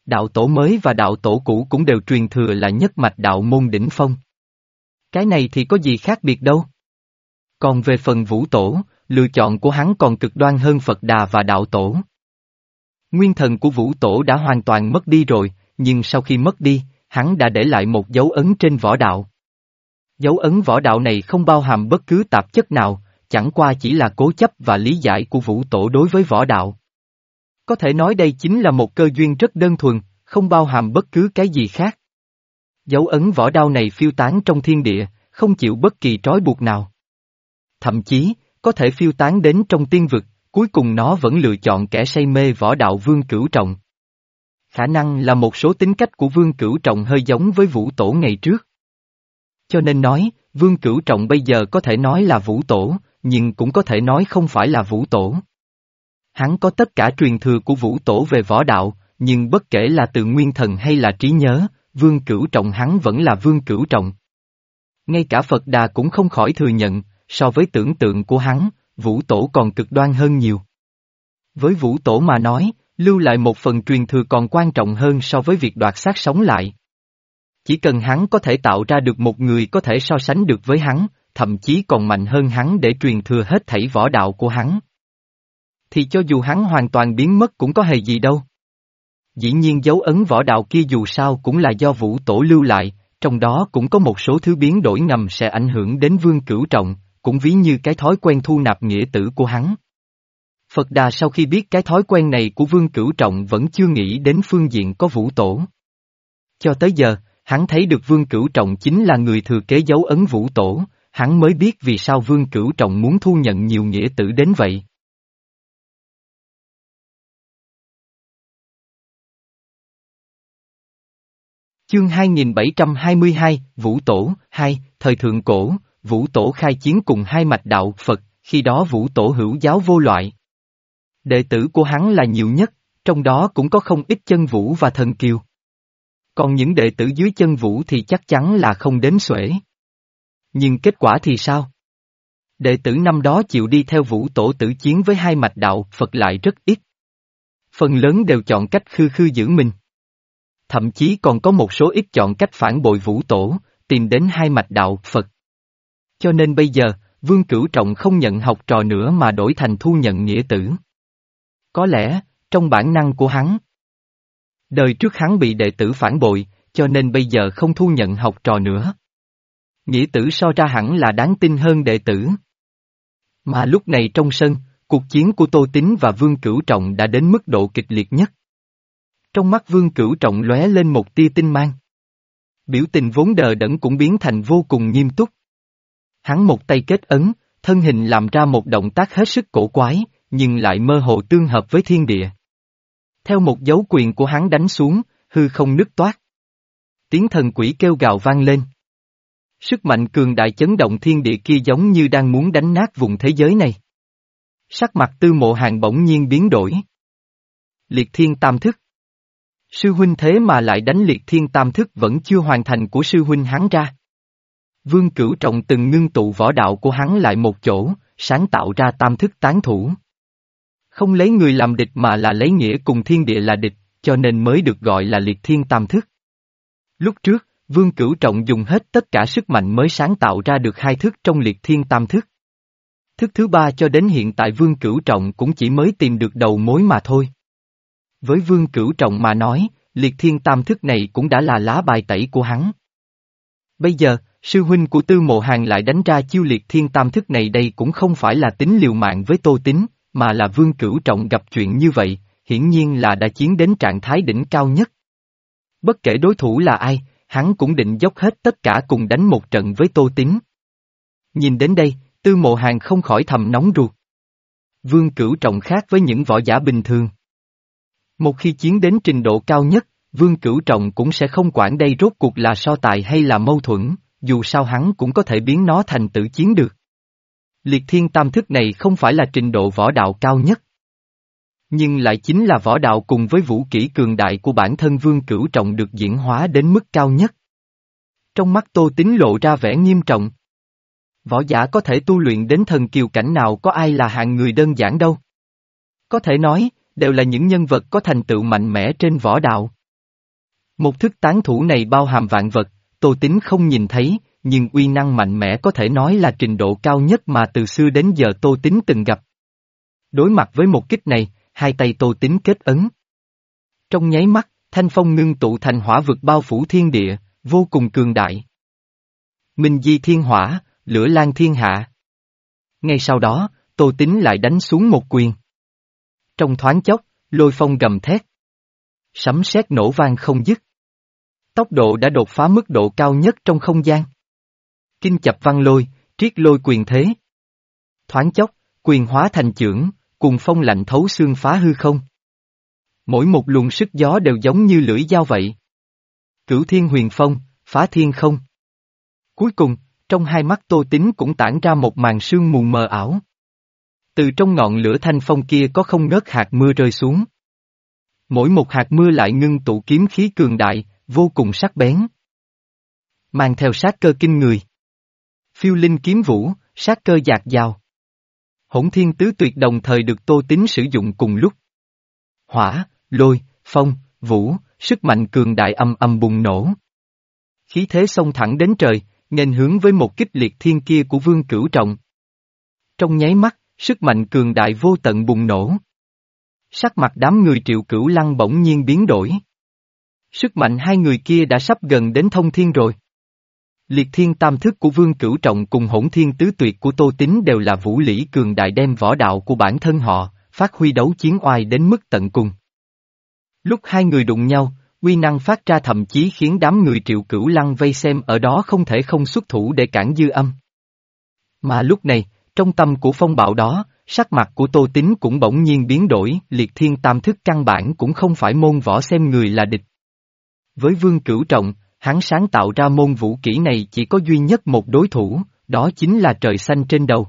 Đạo tổ mới và đạo tổ cũ cũng đều truyền thừa là nhất mạch đạo môn đỉnh phong. Cái này thì có gì khác biệt đâu. Còn về phần Vũ Tổ, lựa chọn của hắn còn cực đoan hơn Phật Đà và đạo tổ. Nguyên thần của Vũ Tổ đã hoàn toàn mất đi rồi, nhưng sau khi mất đi, hắn đã để lại một dấu ấn trên võ đạo. Dấu ấn võ đạo này không bao hàm bất cứ tạp chất nào, chẳng qua chỉ là cố chấp và lý giải của Vũ Tổ đối với võ đạo. Có thể nói đây chính là một cơ duyên rất đơn thuần, không bao hàm bất cứ cái gì khác. Dấu ấn võ đao này phiêu tán trong thiên địa, không chịu bất kỳ trói buộc nào. Thậm chí, có thể phiêu tán đến trong tiên vực, cuối cùng nó vẫn lựa chọn kẻ say mê võ đạo Vương Cửu Trọng. Khả năng là một số tính cách của Vương Cửu Trọng hơi giống với Vũ Tổ ngày trước. Cho nên nói, Vương Cửu Trọng bây giờ có thể nói là Vũ Tổ, nhưng cũng có thể nói không phải là Vũ Tổ. Hắn có tất cả truyền thừa của Vũ Tổ về võ đạo, nhưng bất kể là từ nguyên thần hay là trí nhớ, Vương Cửu Trọng hắn vẫn là Vương Cửu Trọng. Ngay cả Phật Đà cũng không khỏi thừa nhận, so với tưởng tượng của hắn, Vũ Tổ còn cực đoan hơn nhiều. Với Vũ Tổ mà nói, lưu lại một phần truyền thừa còn quan trọng hơn so với việc đoạt xác sống lại. Chỉ cần hắn có thể tạo ra được một người có thể so sánh được với hắn, thậm chí còn mạnh hơn hắn để truyền thừa hết thảy võ đạo của hắn, thì cho dù hắn hoàn toàn biến mất cũng có hề gì đâu. Dĩ nhiên dấu ấn võ đạo kia dù sao cũng là do Vũ Tổ lưu lại, trong đó cũng có một số thứ biến đổi ngầm sẽ ảnh hưởng đến Vương Cửu Trọng, cũng ví như cái thói quen thu nạp nghĩa tử của hắn. Phật Đà sau khi biết cái thói quen này của Vương Cửu Trọng vẫn chưa nghĩ đến phương diện có Vũ Tổ. Cho tới giờ, hắn thấy được Vương Cửu Trọng chính là người thừa kế dấu ấn Vũ Tổ, hắn mới biết vì sao Vương Cửu Trọng muốn thu nhận nhiều nghĩa tử đến vậy. Chương hai nghìn bảy trăm hai mươi hai, Vũ Tổ, hai, thời thượng cổ, Vũ Tổ khai chiến cùng hai mạch đạo Phật, khi đó Vũ Tổ hữu giáo vô loại. Đệ tử của hắn là nhiều nhất, trong đó cũng có không ít chân vũ và thần kiều. Còn những đệ tử dưới chân vũ thì chắc chắn là không đếm xuể. Nhưng kết quả thì sao? Đệ tử năm đó chịu đi theo Vũ Tổ tử chiến với hai mạch đạo Phật lại rất ít. Phần lớn đều chọn cách khư khư giữ mình. Thậm chí còn có một số ít chọn cách phản bội Vũ Tổ, tìm đến hai mạch đạo Phật. Cho nên bây giờ, Vương Cửu Trọng không nhận học trò nữa mà đổi thành thu nhận nghĩa tử. Có lẽ, trong bản năng của hắn, đời trước hắn bị đệ tử phản bội, cho nên bây giờ không thu nhận học trò nữa. Nghĩa tử so ra hẳn là đáng tin hơn đệ tử. Mà lúc này trong sân, cuộc chiến của Tô Tín và Vương Cửu Trọng đã đến mức độ kịch liệt nhất. Trong mắt Vương Cửu Trọng lóe lên một tia tinh mang. Biểu tình vốn đờ đẫn cũng biến thành vô cùng nghiêm túc. Hắn một tay kết ấn, thân hình làm ra một động tác hết sức cổ quái, nhưng lại mơ hồ tương hợp với thiên địa. Theo một dấu quyền của hắn đánh xuống, hư không nứt toát. Tiếng thần quỷ kêu gào vang lên. Sức mạnh cường đại chấn động thiên địa kia giống như đang muốn đánh nát vùng thế giới này. Sắc mặt Tư Mộ Hàn bỗng nhiên biến đổi. Liệt thiên tam thức. Sư huynh thế mà lại đánh liệt thiên tam thức vẫn chưa hoàn thành của sư huynh hắn ra. Vương Cửu Trọng từng ngưng tụ võ đạo của hắn lại một chỗ, sáng tạo ra tam thức tán thủ. Không lấy người làm địch mà là lấy nghĩa cùng thiên địa là địch, cho nên mới được gọi là liệt thiên tam thức. Lúc trước, Vương Cửu Trọng dùng hết tất cả sức mạnh mới sáng tạo ra được hai thức trong liệt thiên tam thức. Thức thứ ba cho đến hiện tại Vương Cửu Trọng cũng chỉ mới tìm được đầu mối mà thôi. Với Vương Cửu Trọng mà nói, liệt thiên tam thức này cũng đã là lá bài tẩy của hắn. Bây giờ, sư huynh của Tư Mộ Hàn lại đánh ra chiêu liệt thiên tam thức này, đây cũng không phải là tính liều mạng với Tô Tín, mà là Vương Cửu Trọng gặp chuyện như vậy, hiển nhiên là đã chiến đến trạng thái đỉnh cao nhất. Bất kể đối thủ là ai, hắn cũng định dốc hết tất cả cùng đánh một trận với Tô Tín. Nhìn đến đây, Tư Mộ Hàn không khỏi thầm nóng ruột. Vương Cửu Trọng khác với những võ giả bình thường. Một khi chiến đến trình độ cao nhất, Vương Cửu Trọng cũng sẽ không quản đây rốt cuộc là so tài hay là mâu thuẫn, dù sao hắn cũng có thể biến nó thành tử chiến được. Liệt thiên tam thức này không phải là trình độ võ đạo cao nhất, nhưng lại chính là võ đạo cùng với vũ kỹ cường đại của bản thân Vương Cửu Trọng được diễn hóa đến mức cao nhất. Trong mắt Tô Tín lộ ra vẻ nghiêm trọng. Võ giả có thể tu luyện đến thần kiều cảnh nào có ai là hạng người đơn giản đâu. Có thể nói, đều là những nhân vật có thành tựu mạnh mẽ trên võ đạo. Một thức tán thủ này bao hàm vạn vật, Tô Tín không nhìn thấy, nhưng uy năng mạnh mẽ có thể nói là trình độ cao nhất mà từ xưa đến giờ Tô Tín từng gặp. Đối mặt với một kích này, hai tay Tô Tín kết ấn. Trong nháy mắt, thanh phong ngưng tụ thành hỏa vực bao phủ thiên địa, vô cùng cường đại. Minh di thiên hỏa, lửa lan thiên hạ. Ngay sau đó, Tô Tín lại đánh xuống một quyền. Trong thoáng chốc, lôi phong gầm thét. Sấm sét nổ vang không dứt. Tốc độ đã đột phá mức độ cao nhất trong không gian. Kinh chập văn lôi, triết lôi quyền thế. Thoáng chốc, quyền hóa thành chưởng, cùng phong lạnh thấu xương phá hư không. Mỗi một luồng sức gió đều giống như lưỡi dao vậy. Cửu thiên huyền phong, phá thiên không. Cuối cùng, trong hai mắt Tô Tín cũng tản ra một màn sương mù mờ ảo. Từ trong ngọn lửa thanh phong kia có không ngớt hạt mưa rơi xuống. Mỗi một hạt mưa lại ngưng tụ kiếm khí cường đại, vô cùng sắc bén. Mang theo sát cơ kinh người. Phiêu linh kiếm vũ, sát cơ dạt dào. Hỗn thiên tứ tuyệt đồng thời được Tô Tín sử dụng cùng lúc. Hỏa, lôi, phong, vũ, sức mạnh cường đại âm âm bùng nổ. Khí thế xông thẳng đến trời, nghênh hướng với một kích liệt thiên kia của Vương Cửu Trọng. Trong nháy mắt, sức mạnh cường đại vô tận bùng nổ. Sắc mặt đám người Triệu Cửu Lăng bỗng nhiên biến đổi. Sức mạnh hai người kia đã sắp gần đến thông thiên rồi. Liệt thiên tam thức của Vương Cửu Trọng cùng hỗn thiên tứ tuyệt của Tô Tín đều là vũ lý cường đại đem võ đạo của bản thân họ, phát huy đấu chiến oai đến mức tận cùng. Lúc hai người đụng nhau, uy năng phát ra thậm chí khiến đám người Triệu Cửu Lăng vây xem ở đó không thể không xuất thủ để cản dư âm. Mà lúc này, trong tâm của phong bạo đó, sắc mặt của Tô Tín cũng bỗng nhiên biến đổi, liệt thiên tam thức căn bản cũng không phải môn võ xem người là địch. Với Vương Cửu Trọng, hắn sáng tạo ra môn vũ kỹ này chỉ có duy nhất một đối thủ, đó chính là trời xanh trên đầu.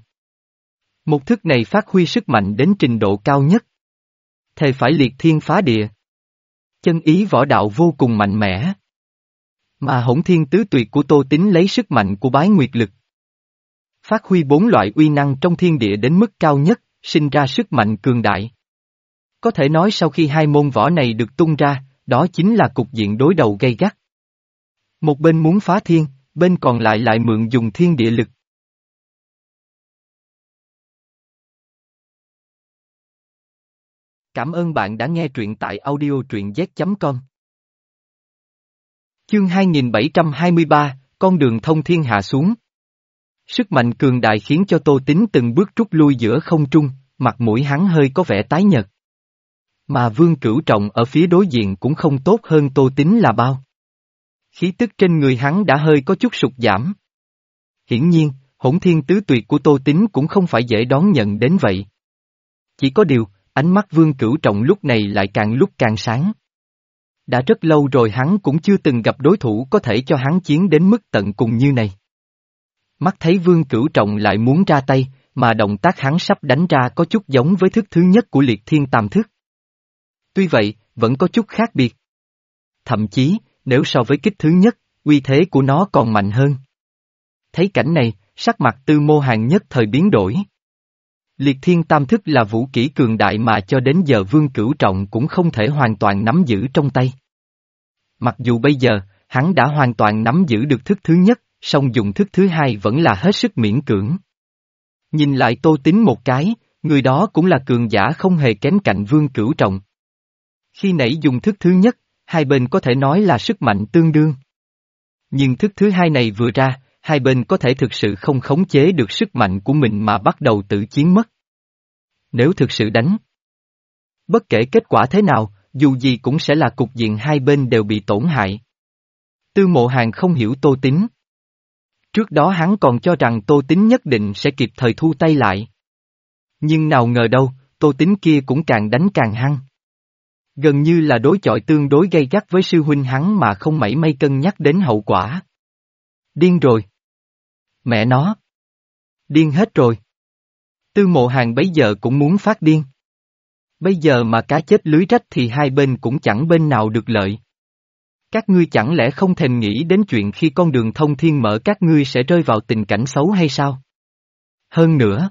Một thức này phát huy sức mạnh đến trình độ cao nhất. Thề phải liệt thiên phá địa. Chân ý võ đạo vô cùng mạnh mẽ. Mà hỗn thiên tứ tuyệt của Tô Tín lấy sức mạnh của bái nguyệt lực. Phát huy bốn loại uy năng trong thiên địa đến mức cao nhất, sinh ra sức mạnh cường đại. Có thể nói sau khi hai môn võ này được tung ra, đó chính là cục diện đối đầu gay gắt. Một bên muốn phá thiên, bên còn lại lại mượn dùng thiên địa lực. Cảm ơn bạn đã nghe truyện tại audio truyện z chấm com. Chương hai nghìn bảy trăm hai mươi ba, con đường thông thiên hạ xuống. Sức mạnh cường đại khiến cho Tô Tín từng bước rút lui giữa không trung, mặt mũi hắn hơi có vẻ tái nhợt. Mà Vương Cửu Trọng ở phía đối diện cũng không tốt hơn Tô Tín là bao. Khí tức trên người hắn đã hơi có chút sụt giảm. Hiển nhiên, hỗn thiên tứ tuyệt của Tô Tín cũng không phải dễ đón nhận đến vậy. Chỉ có điều, ánh mắt Vương Cửu Trọng lúc này lại càng lúc càng sáng. Đã rất lâu rồi hắn cũng chưa từng gặp đối thủ có thể cho hắn chiến đến mức tận cùng như này. Mắt thấy Vương Cửu Trọng lại muốn ra tay, mà động tác hắn sắp đánh ra có chút giống với thức thứ nhất của liệt thiên tam thức. Tuy vậy, vẫn có chút khác biệt. Thậm chí, nếu so với kích thứ nhất, uy thế của nó còn mạnh hơn. Thấy cảnh này, sắc mặt Tư Mô Hàn nhất thời biến đổi. Liệt thiên tam thức là vũ kỹ cường đại mà cho đến giờ Vương Cửu Trọng cũng không thể hoàn toàn nắm giữ trong tay. Mặc dù bây giờ, hắn đã hoàn toàn nắm giữ được thức thứ nhất, song dùng thức thứ hai vẫn là hết sức miễn cưỡng. Nhìn lại Tô Tín một cái, người đó cũng là cường giả không hề kém cạnh Vương Cửu Trọng. Khi nãy dùng thức thứ nhất, hai bên có thể nói là sức mạnh tương đương. Nhưng thức thứ hai này vừa ra, hai bên có thể thực sự không khống chế được sức mạnh của mình mà bắt đầu tự chiến mất. Nếu thực sự đánh, bất kể kết quả thế nào, dù gì cũng sẽ là cục diện hai bên đều bị tổn hại. Tư Mộ Hàn không hiểu Tô Tín. Trước đó hắn còn cho rằng Tô Tín nhất định sẽ kịp thời thu tay lại. Nhưng nào ngờ đâu, Tô Tín kia cũng càng đánh càng hăng. Gần như là đối chọi tương đối gay gắt với sư huynh hắn mà không mảy may cân nhắc đến hậu quả. Điên rồi. Mẹ nó. Điên hết rồi. Tư Mộ Hàn bấy giờ cũng muốn phát điên. Bây giờ mà cá chết lưới rách thì hai bên cũng chẳng bên nào được lợi. Các ngươi chẳng lẽ không thèm nghĩ đến chuyện khi con đường thông thiên mở các ngươi sẽ rơi vào tình cảnh xấu hay sao? Hơn nữa,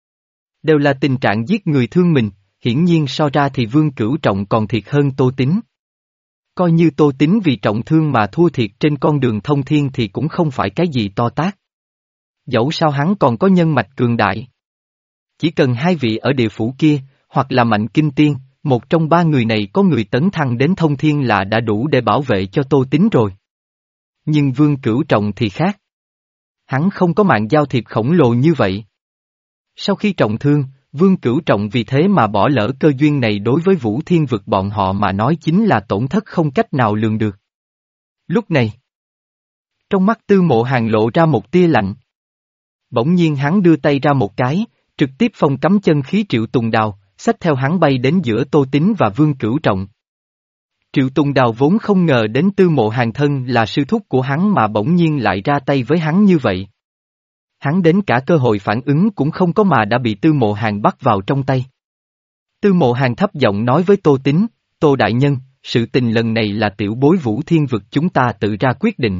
đều là tình trạng giết người thương mình, hiển nhiên so ra thì Vương Cửu Trọng còn thiệt hơn Tô Tín. Coi như Tô Tín vì trọng thương mà thua thiệt trên con đường thông thiên thì cũng không phải cái gì to tát. Dẫu sao hắn còn có nhân mạch cường đại. Chỉ cần hai vị ở địa phủ kia, hoặc là Mạnh Kinh Tiên, một trong ba người này có người tấn thăng đến thông thiên là đã đủ để bảo vệ cho Tô Tín rồi. Nhưng Vương Cửu Trọng thì khác. Hắn không có mạng giao thiệp khổng lồ như vậy. Sau khi trọng thương, Vương Cửu Trọng vì thế mà bỏ lỡ cơ duyên này đối với Vũ Thiên Vực bọn họ mà nói chính là tổn thất không cách nào lường được. Lúc này, trong mắt Tư Mộ Hàn lộ ra một tia lạnh. Bỗng nhiên hắn đưa tay ra một cái, trực tiếp phong cấm chân khí Triệu Tùng Đào, xách theo hắn bay đến giữa Tô Tín và Vương Cửu Trọng. Triệu Tùng Đào vốn không ngờ đến Tư Mộ Hàn thân là sư thúc của hắn mà bỗng nhiên lại ra tay với hắn như vậy. Hắn đến cả cơ hội phản ứng cũng không có mà đã bị Tư Mộ Hàn bắt vào trong tay. Tư Mộ Hàn thấp giọng nói với Tô Tín, Tô Đại Nhân, sự tình lần này là tiểu bối Vũ Thiên Vực chúng ta tự ra quyết định.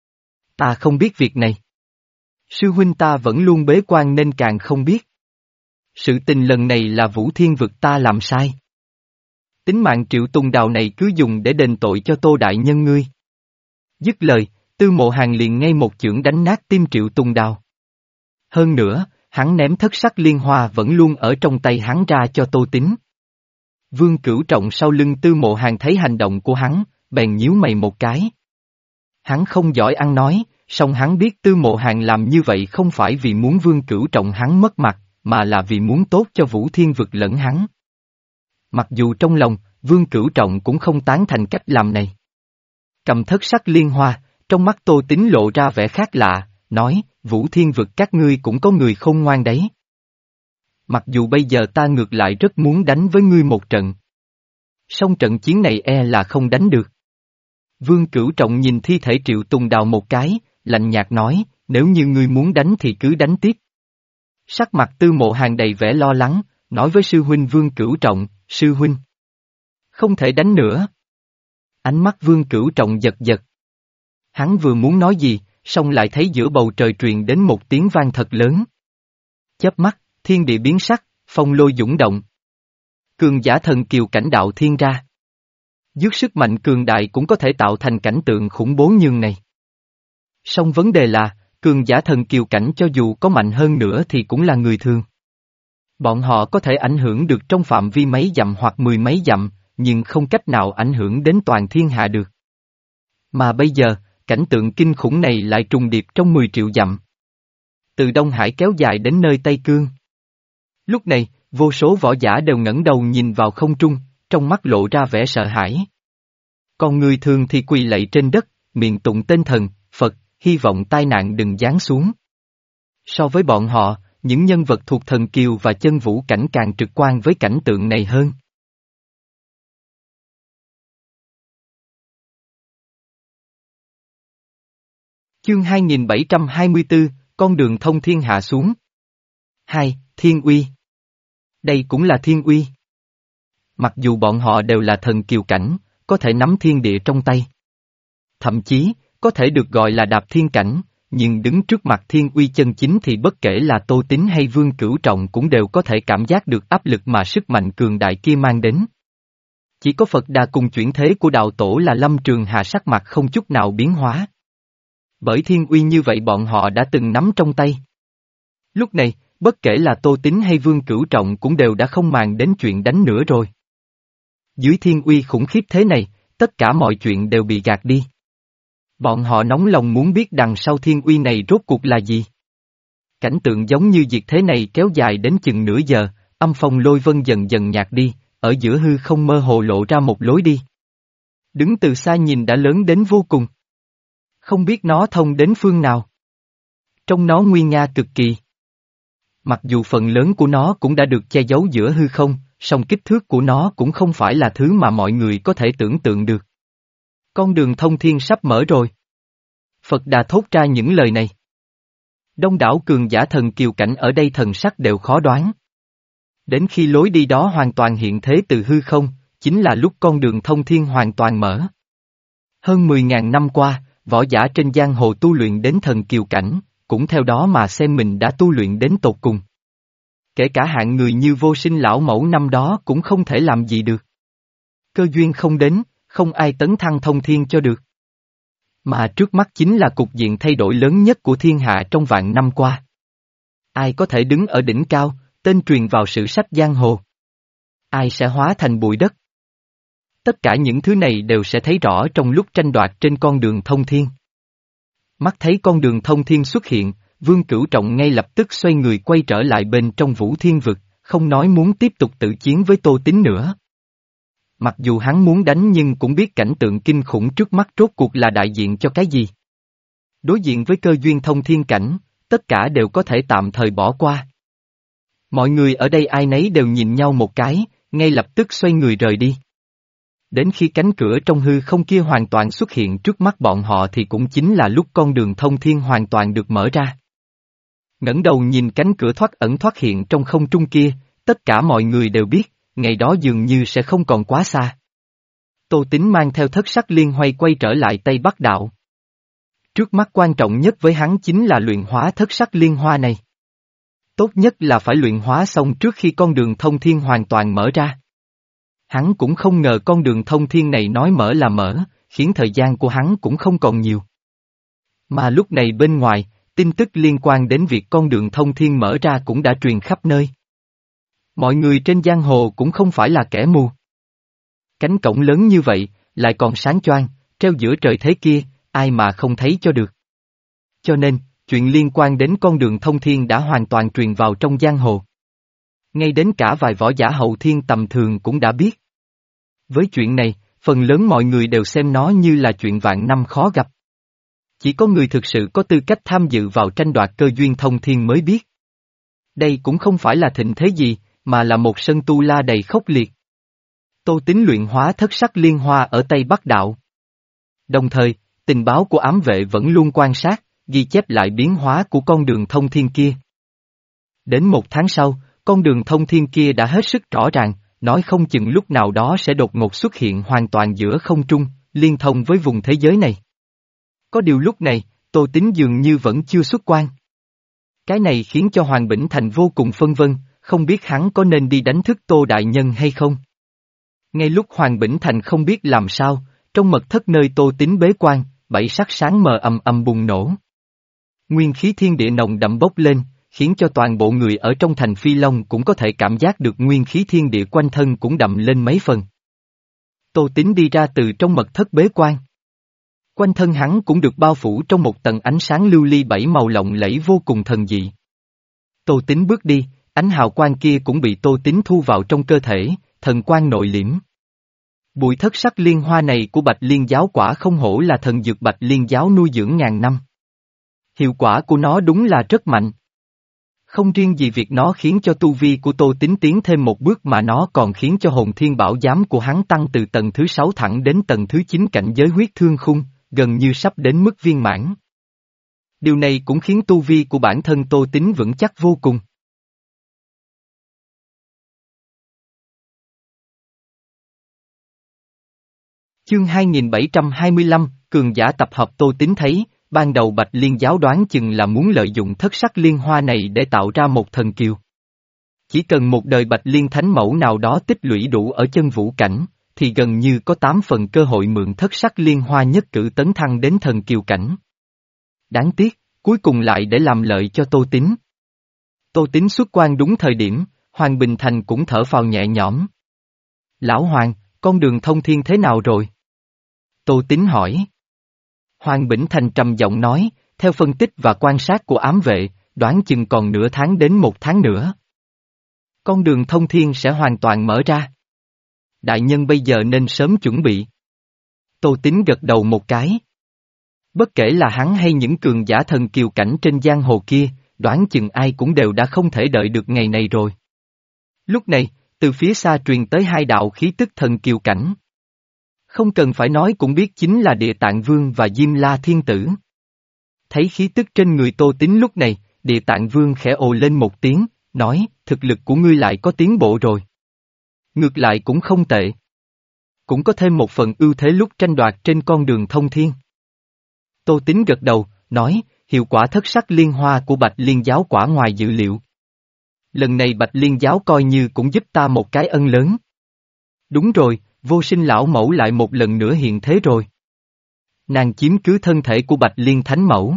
Ta không biết việc này. Sư huynh ta vẫn luôn bế quan nên càng không biết. Sự tình lần này là Vũ Thiên Vực ta làm sai. Tính mạng Triệu Tùng Đào này cứ dùng để đền tội cho Tô Đại Nhân ngươi. Dứt lời, Tư Mộ Hàn liền ngay một chưởng đánh nát tim Triệu Tùng Đào. Hơn nữa, hắn ném thất sắc liên hoa vẫn luôn ở trong tay hắn ra cho Tô Tín. Vương Cửu Trọng sau lưng Tư Mộ Hàn thấy hành động của hắn, bèn nhíu mày một cái. Hắn không giỏi ăn nói, song hắn biết Tư Mộ Hàn làm như vậy không phải vì muốn Vương Cửu Trọng hắn mất mặt, mà là vì muốn tốt cho Vũ Thiên Vực lẫn hắn. Mặc dù trong lòng, Vương Cửu Trọng cũng không tán thành cách làm này. Cầm thất sắc liên hoa, trong mắt Tô Tín lộ ra vẻ khác lạ, nói, Vũ Thiên Vực các ngươi cũng có người khôn ngoan đấy. Mặc dù bây giờ ta ngược lại rất muốn đánh với ngươi một trận. Song trận chiến này e là không đánh được. Vương Cửu Trọng nhìn thi thể Triệu Tùng Đào một cái, lạnh nhạt nói, nếu như ngươi muốn đánh thì cứ đánh tiếp. Sắc mặt Tư Mộ Hàn đầy vẻ lo lắng, nói với sư huynh Vương Cửu Trọng, sư huynh. Không thể đánh nữa. Ánh mắt Vương Cửu Trọng giật giật. Hắn vừa muốn nói gì, song lại thấy giữa bầu trời truyền đến một tiếng vang thật lớn. Chớp mắt, thiên địa biến sắc, phong lôi dũng động. Cường giả thần kiều cảnh đạo thiên ra. Dước sức mạnh cường đại cũng có thể tạo thành cảnh tượng khủng bố như này. Song vấn đề là, cường giả thần kiều cảnh cho dù có mạnh hơn nữa thì cũng là người thường. Bọn họ có thể ảnh hưởng được trong phạm vi mấy dặm hoặc mười mấy dặm, nhưng không cách nào ảnh hưởng đến toàn thiên hạ được. Mà bây giờ, cảnh tượng kinh khủng này lại trùng điệp trong mười triệu dặm. Từ Đông Hải kéo dài đến nơi Tây Cương. Lúc này, vô số võ giả đều ngẩng đầu nhìn vào không trung, trong mắt lộ ra vẻ sợ hãi. Còn người thường thì quỳ lạy trên đất, miệng tụng tên thần, Phật, hy vọng tai nạn đừng giáng xuống. So với bọn họ, những nhân vật thuộc thần kiều và chân vũ cảnh càng trực quan với cảnh tượng này hơn. Chương hai nghìn bảy trăm hai mươi tư, con đường thông thiên hạ xuống. hai. Thiên uy. Đây cũng là thiên uy. Mặc dù bọn họ đều là thần kiều cảnh, có thể nắm thiên địa trong tay. Thậm chí, có thể được gọi là đạp thiên cảnh, nhưng đứng trước mặt thiên uy chân chính thì bất kể là Tô Tín hay Vương Cửu Trọng cũng đều có thể cảm giác được áp lực mà sức mạnh cường đại kia mang đến. Chỉ có Phật Đà cùng chuyển thế của đạo tổ là Lâm Trường Hà sắc mặt không chút nào biến hóa. Bởi thiên uy như vậy bọn họ đã từng nắm trong tay. Lúc này, bất kể là Tô Tín hay Vương Cửu Trọng cũng đều đã không màng đến chuyện đánh nữa rồi. Dưới thiên uy khủng khiếp thế này, tất cả mọi chuyện đều bị gạt đi. Bọn họ nóng lòng muốn biết đằng sau thiên uy này rốt cuộc là gì. Cảnh tượng giống như diệt thế này kéo dài đến chừng nửa giờ, âm phong lôi vân dần dần nhạt đi, ở giữa hư không mơ hồ lộ ra một lối đi. Đứng từ xa nhìn đã lớn đến vô cùng. Không biết nó thông đến phương nào. Trong nó nguy nga cực kỳ. Mặc dù phần lớn của nó cũng đã được che giấu giữa hư không, song kích thước của nó cũng không phải là thứ mà mọi người có thể tưởng tượng được. Con đường thông thiên sắp mở rồi. Phật Đà thốt ra những lời này. Đông đảo cường giả thần kiều cảnh ở đây thần sắc đều khó đoán. Đến khi lối đi đó hoàn toàn hiện thế từ hư không, chính là lúc con đường thông thiên hoàn toàn mở. Hơn mười ngàn năm qua, võ giả trên giang hồ tu luyện đến thần kiều cảnh, cũng theo đó mà xem mình đã tu luyện đến tột cùng. Kể cả hạng người như Vô Sinh lão mẫu năm đó cũng không thể làm gì được. Cơ duyên không đến, không ai tấn thăng thông thiên cho được. Mà trước mắt chính là cục diện thay đổi lớn nhất của thiên hạ trong vạn năm qua. Ai có thể đứng ở đỉnh cao, tên truyền vào sử sách giang hồ? Ai sẽ hóa thành bụi đất? Tất cả những thứ này đều sẽ thấy rõ trong lúc tranh đoạt trên con đường thông thiên. Mắt thấy con đường thông thiên xuất hiện, Vương Cửu Trọng ngay lập tức xoay người quay trở lại bên trong Vũ Thiên Vực, không nói muốn tiếp tục tự chiến với Tô Tín nữa. Mặc dù hắn muốn đánh nhưng cũng biết cảnh tượng kinh khủng trước mắt rốt cuộc là đại diện cho cái gì. Đối diện với cơ duyên thông thiên cảnh, tất cả đều có thể tạm thời bỏ qua. Mọi người ở đây ai nấy đều nhìn nhau một cái, ngay lập tức xoay người rời đi. Đến khi cánh cửa trong hư không kia hoàn toàn xuất hiện trước mắt bọn họ thì cũng chính là lúc con đường thông thiên hoàn toàn được mở ra. Ngẩng đầu nhìn cánh cửa thoát ẩn thoát hiện trong không trung kia, tất cả mọi người đều biết, ngày đó dường như sẽ không còn quá xa. Tô Tín mang theo thất sắc liên hoay quay trở lại Tây Bắc Đạo. Trước mắt quan trọng nhất với hắn chính là luyện hóa thất sắc liên hoa này. Tốt nhất là phải luyện hóa xong trước khi con đường thông thiên hoàn toàn mở ra. Hắn cũng không ngờ con đường thông thiên này nói mở là mở, khiến thời gian của hắn cũng không còn nhiều. Mà lúc này bên ngoài, tin tức liên quan đến việc con đường thông thiên mở ra cũng đã truyền khắp nơi. Mọi người trên giang hồ cũng không phải là kẻ mù. Cánh cổng lớn như vậy, lại còn sáng choang, treo giữa trời thế kia, ai mà không thấy cho được. Cho nên, chuyện liên quan đến con đường thông thiên đã hoàn toàn truyền vào trong giang hồ. Ngay đến cả vài võ giả hậu thiên tầm thường cũng đã biết. Với chuyện này, phần lớn mọi người đều xem nó như là chuyện vạn năm khó gặp. Chỉ có người thực sự có tư cách tham dự vào tranh đoạt cơ duyên thông thiên mới biết. Đây cũng không phải là thịnh thế gì, mà là một sân tu la đầy khốc liệt. Tô Tín luyện hóa thất sắc liên hoa ở Tây Bắc Đạo. Đồng thời, tình báo của ám vệ vẫn luôn quan sát, ghi chép lại biến hóa của con đường thông thiên kia. Đến một tháng sau, con đường thông thiên kia đã hết sức rõ ràng, nói không chừng lúc nào đó sẽ đột ngột xuất hiện hoàn toàn giữa không trung, liên thông với vùng thế giới này. Có điều lúc này, Tô Tín dường như vẫn chưa xuất quan. Cái này khiến cho Hoàng Bỉnh Thành vô cùng phân vân, không biết hắn có nên đi đánh thức Tô Đại Nhân hay không. Ngay lúc Hoàng Bỉnh Thành không biết làm sao, trong mật thất nơi Tô Tín bế quan, bảy sắc sáng mờ ầm ầm bùng nổ. Nguyên khí thiên địa nồng đậm bốc lên, khiến cho toàn bộ người ở trong thành Phi Long cũng có thể cảm giác được nguyên khí thiên địa quanh thân cũng đậm lên mấy phần. Tô Tín đi ra từ trong mật thất bế quan. Quanh thân hắn cũng được bao phủ trong một tầng ánh sáng lưu ly bảy màu lộng lẫy vô cùng thần dị. Tô Tín bước đi, ánh hào quang kia cũng bị Tô Tín thu vào trong cơ thể, thần quang nội liễm. Bụi thất sắc liên hoa này của Bạch Liên Giáo quả không hổ là thần dược Bạch Liên Giáo nuôi dưỡng ngàn năm. Hiệu quả của nó đúng là rất mạnh. Không riêng gì việc nó khiến cho tu vi của Tô Tín tiến thêm một bước mà nó còn khiến cho hồn thiên bảo giám của hắn tăng từ tầng thứ sáu thẳng đến tầng thứ chín cảnh giới huyết thương khung, gần như sắp đến mức viên mãn. Điều này cũng khiến tu vi của bản thân Tô Tín vững chắc vô cùng. Chương hai nghìn bảy trăm hai mươi lăm, cường giả tập hợp Tô Tín thấy, ban đầu Bạch Liên Giáo đoán chừng là muốn lợi dụng thất sắc liên hoa này để tạo ra một thần kiều. Chỉ cần một đời Bạch Liên Thánh Mẫu nào đó tích lũy đủ ở chân vũ cảnh, thì gần như có tám phần cơ hội mượn thất sắc liên hoa nhất cử tấn thăng đến thần kiều cảnh. Đáng tiếc, cuối cùng lại để làm lợi cho Tô Tín. Tô Tín xuất quan đúng thời điểm, Hoàng Bình Thành cũng thở phào nhẹ nhõm. Lão Hoàng, con đường thông thiên thế nào rồi? Tô Tín hỏi. Hoàng Bỉnh Thành trầm giọng nói, theo phân tích và quan sát của ám vệ, đoán chừng còn nửa tháng đến một tháng nữa. Con đường thông thiên sẽ hoàn toàn mở ra. Đại nhân bây giờ nên sớm chuẩn bị. Tô Tín gật đầu một cái. Bất kể là hắn hay những cường giả thần kiều cảnh trên giang hồ kia, đoán chừng ai cũng đều đã không thể đợi được ngày này rồi. Lúc này, từ phía xa truyền tới hai đạo khí tức thần kiều cảnh. Không cần phải nói cũng biết chính là Địa Tạng Vương và Diêm La Thiên Tử. Thấy khí tức trên người Tô Tín lúc này, Địa Tạng Vương khẽ ồ lên một tiếng, nói, thực lực của ngươi lại có tiến bộ rồi. Ngược lại cũng không tệ. Cũng có thêm một phần ưu thế lúc tranh đoạt trên con đường thông thiên. Tô Tín gật đầu, nói, hiệu quả thất sắc liên hoa của Bạch Liên Giáo quả ngoài dự liệu. Lần này Bạch Liên Giáo coi như cũng giúp ta một cái ân lớn. Đúng rồi, vô sinh lão mẫu lại một lần nữa hiện thế rồi. Nàng chiếm cứ thân thể của Bạch Liên Thánh Mẫu.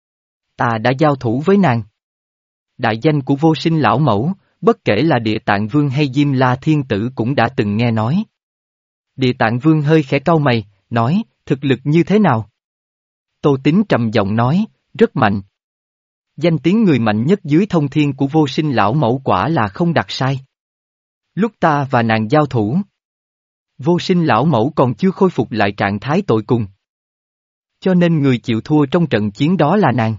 Ta đã giao thủ với nàng. Đại danh của vô sinh lão mẫu, bất kể là Địa Tạng Vương hay Diêm La Thiên Tử cũng đã từng nghe nói. Địa Tạng Vương hơi khẽ cau mày, nói, thực lực như thế nào? Tô Tín trầm giọng nói, rất mạnh. Danh tiếng người mạnh nhất dưới thông thiên của vô sinh lão mẫu quả là không đặt sai. Lúc ta và nàng giao thủ, vô sinh lão mẫu còn chưa khôi phục lại trạng thái tội cùng. Cho nên người chịu thua trong trận chiến đó là nàng.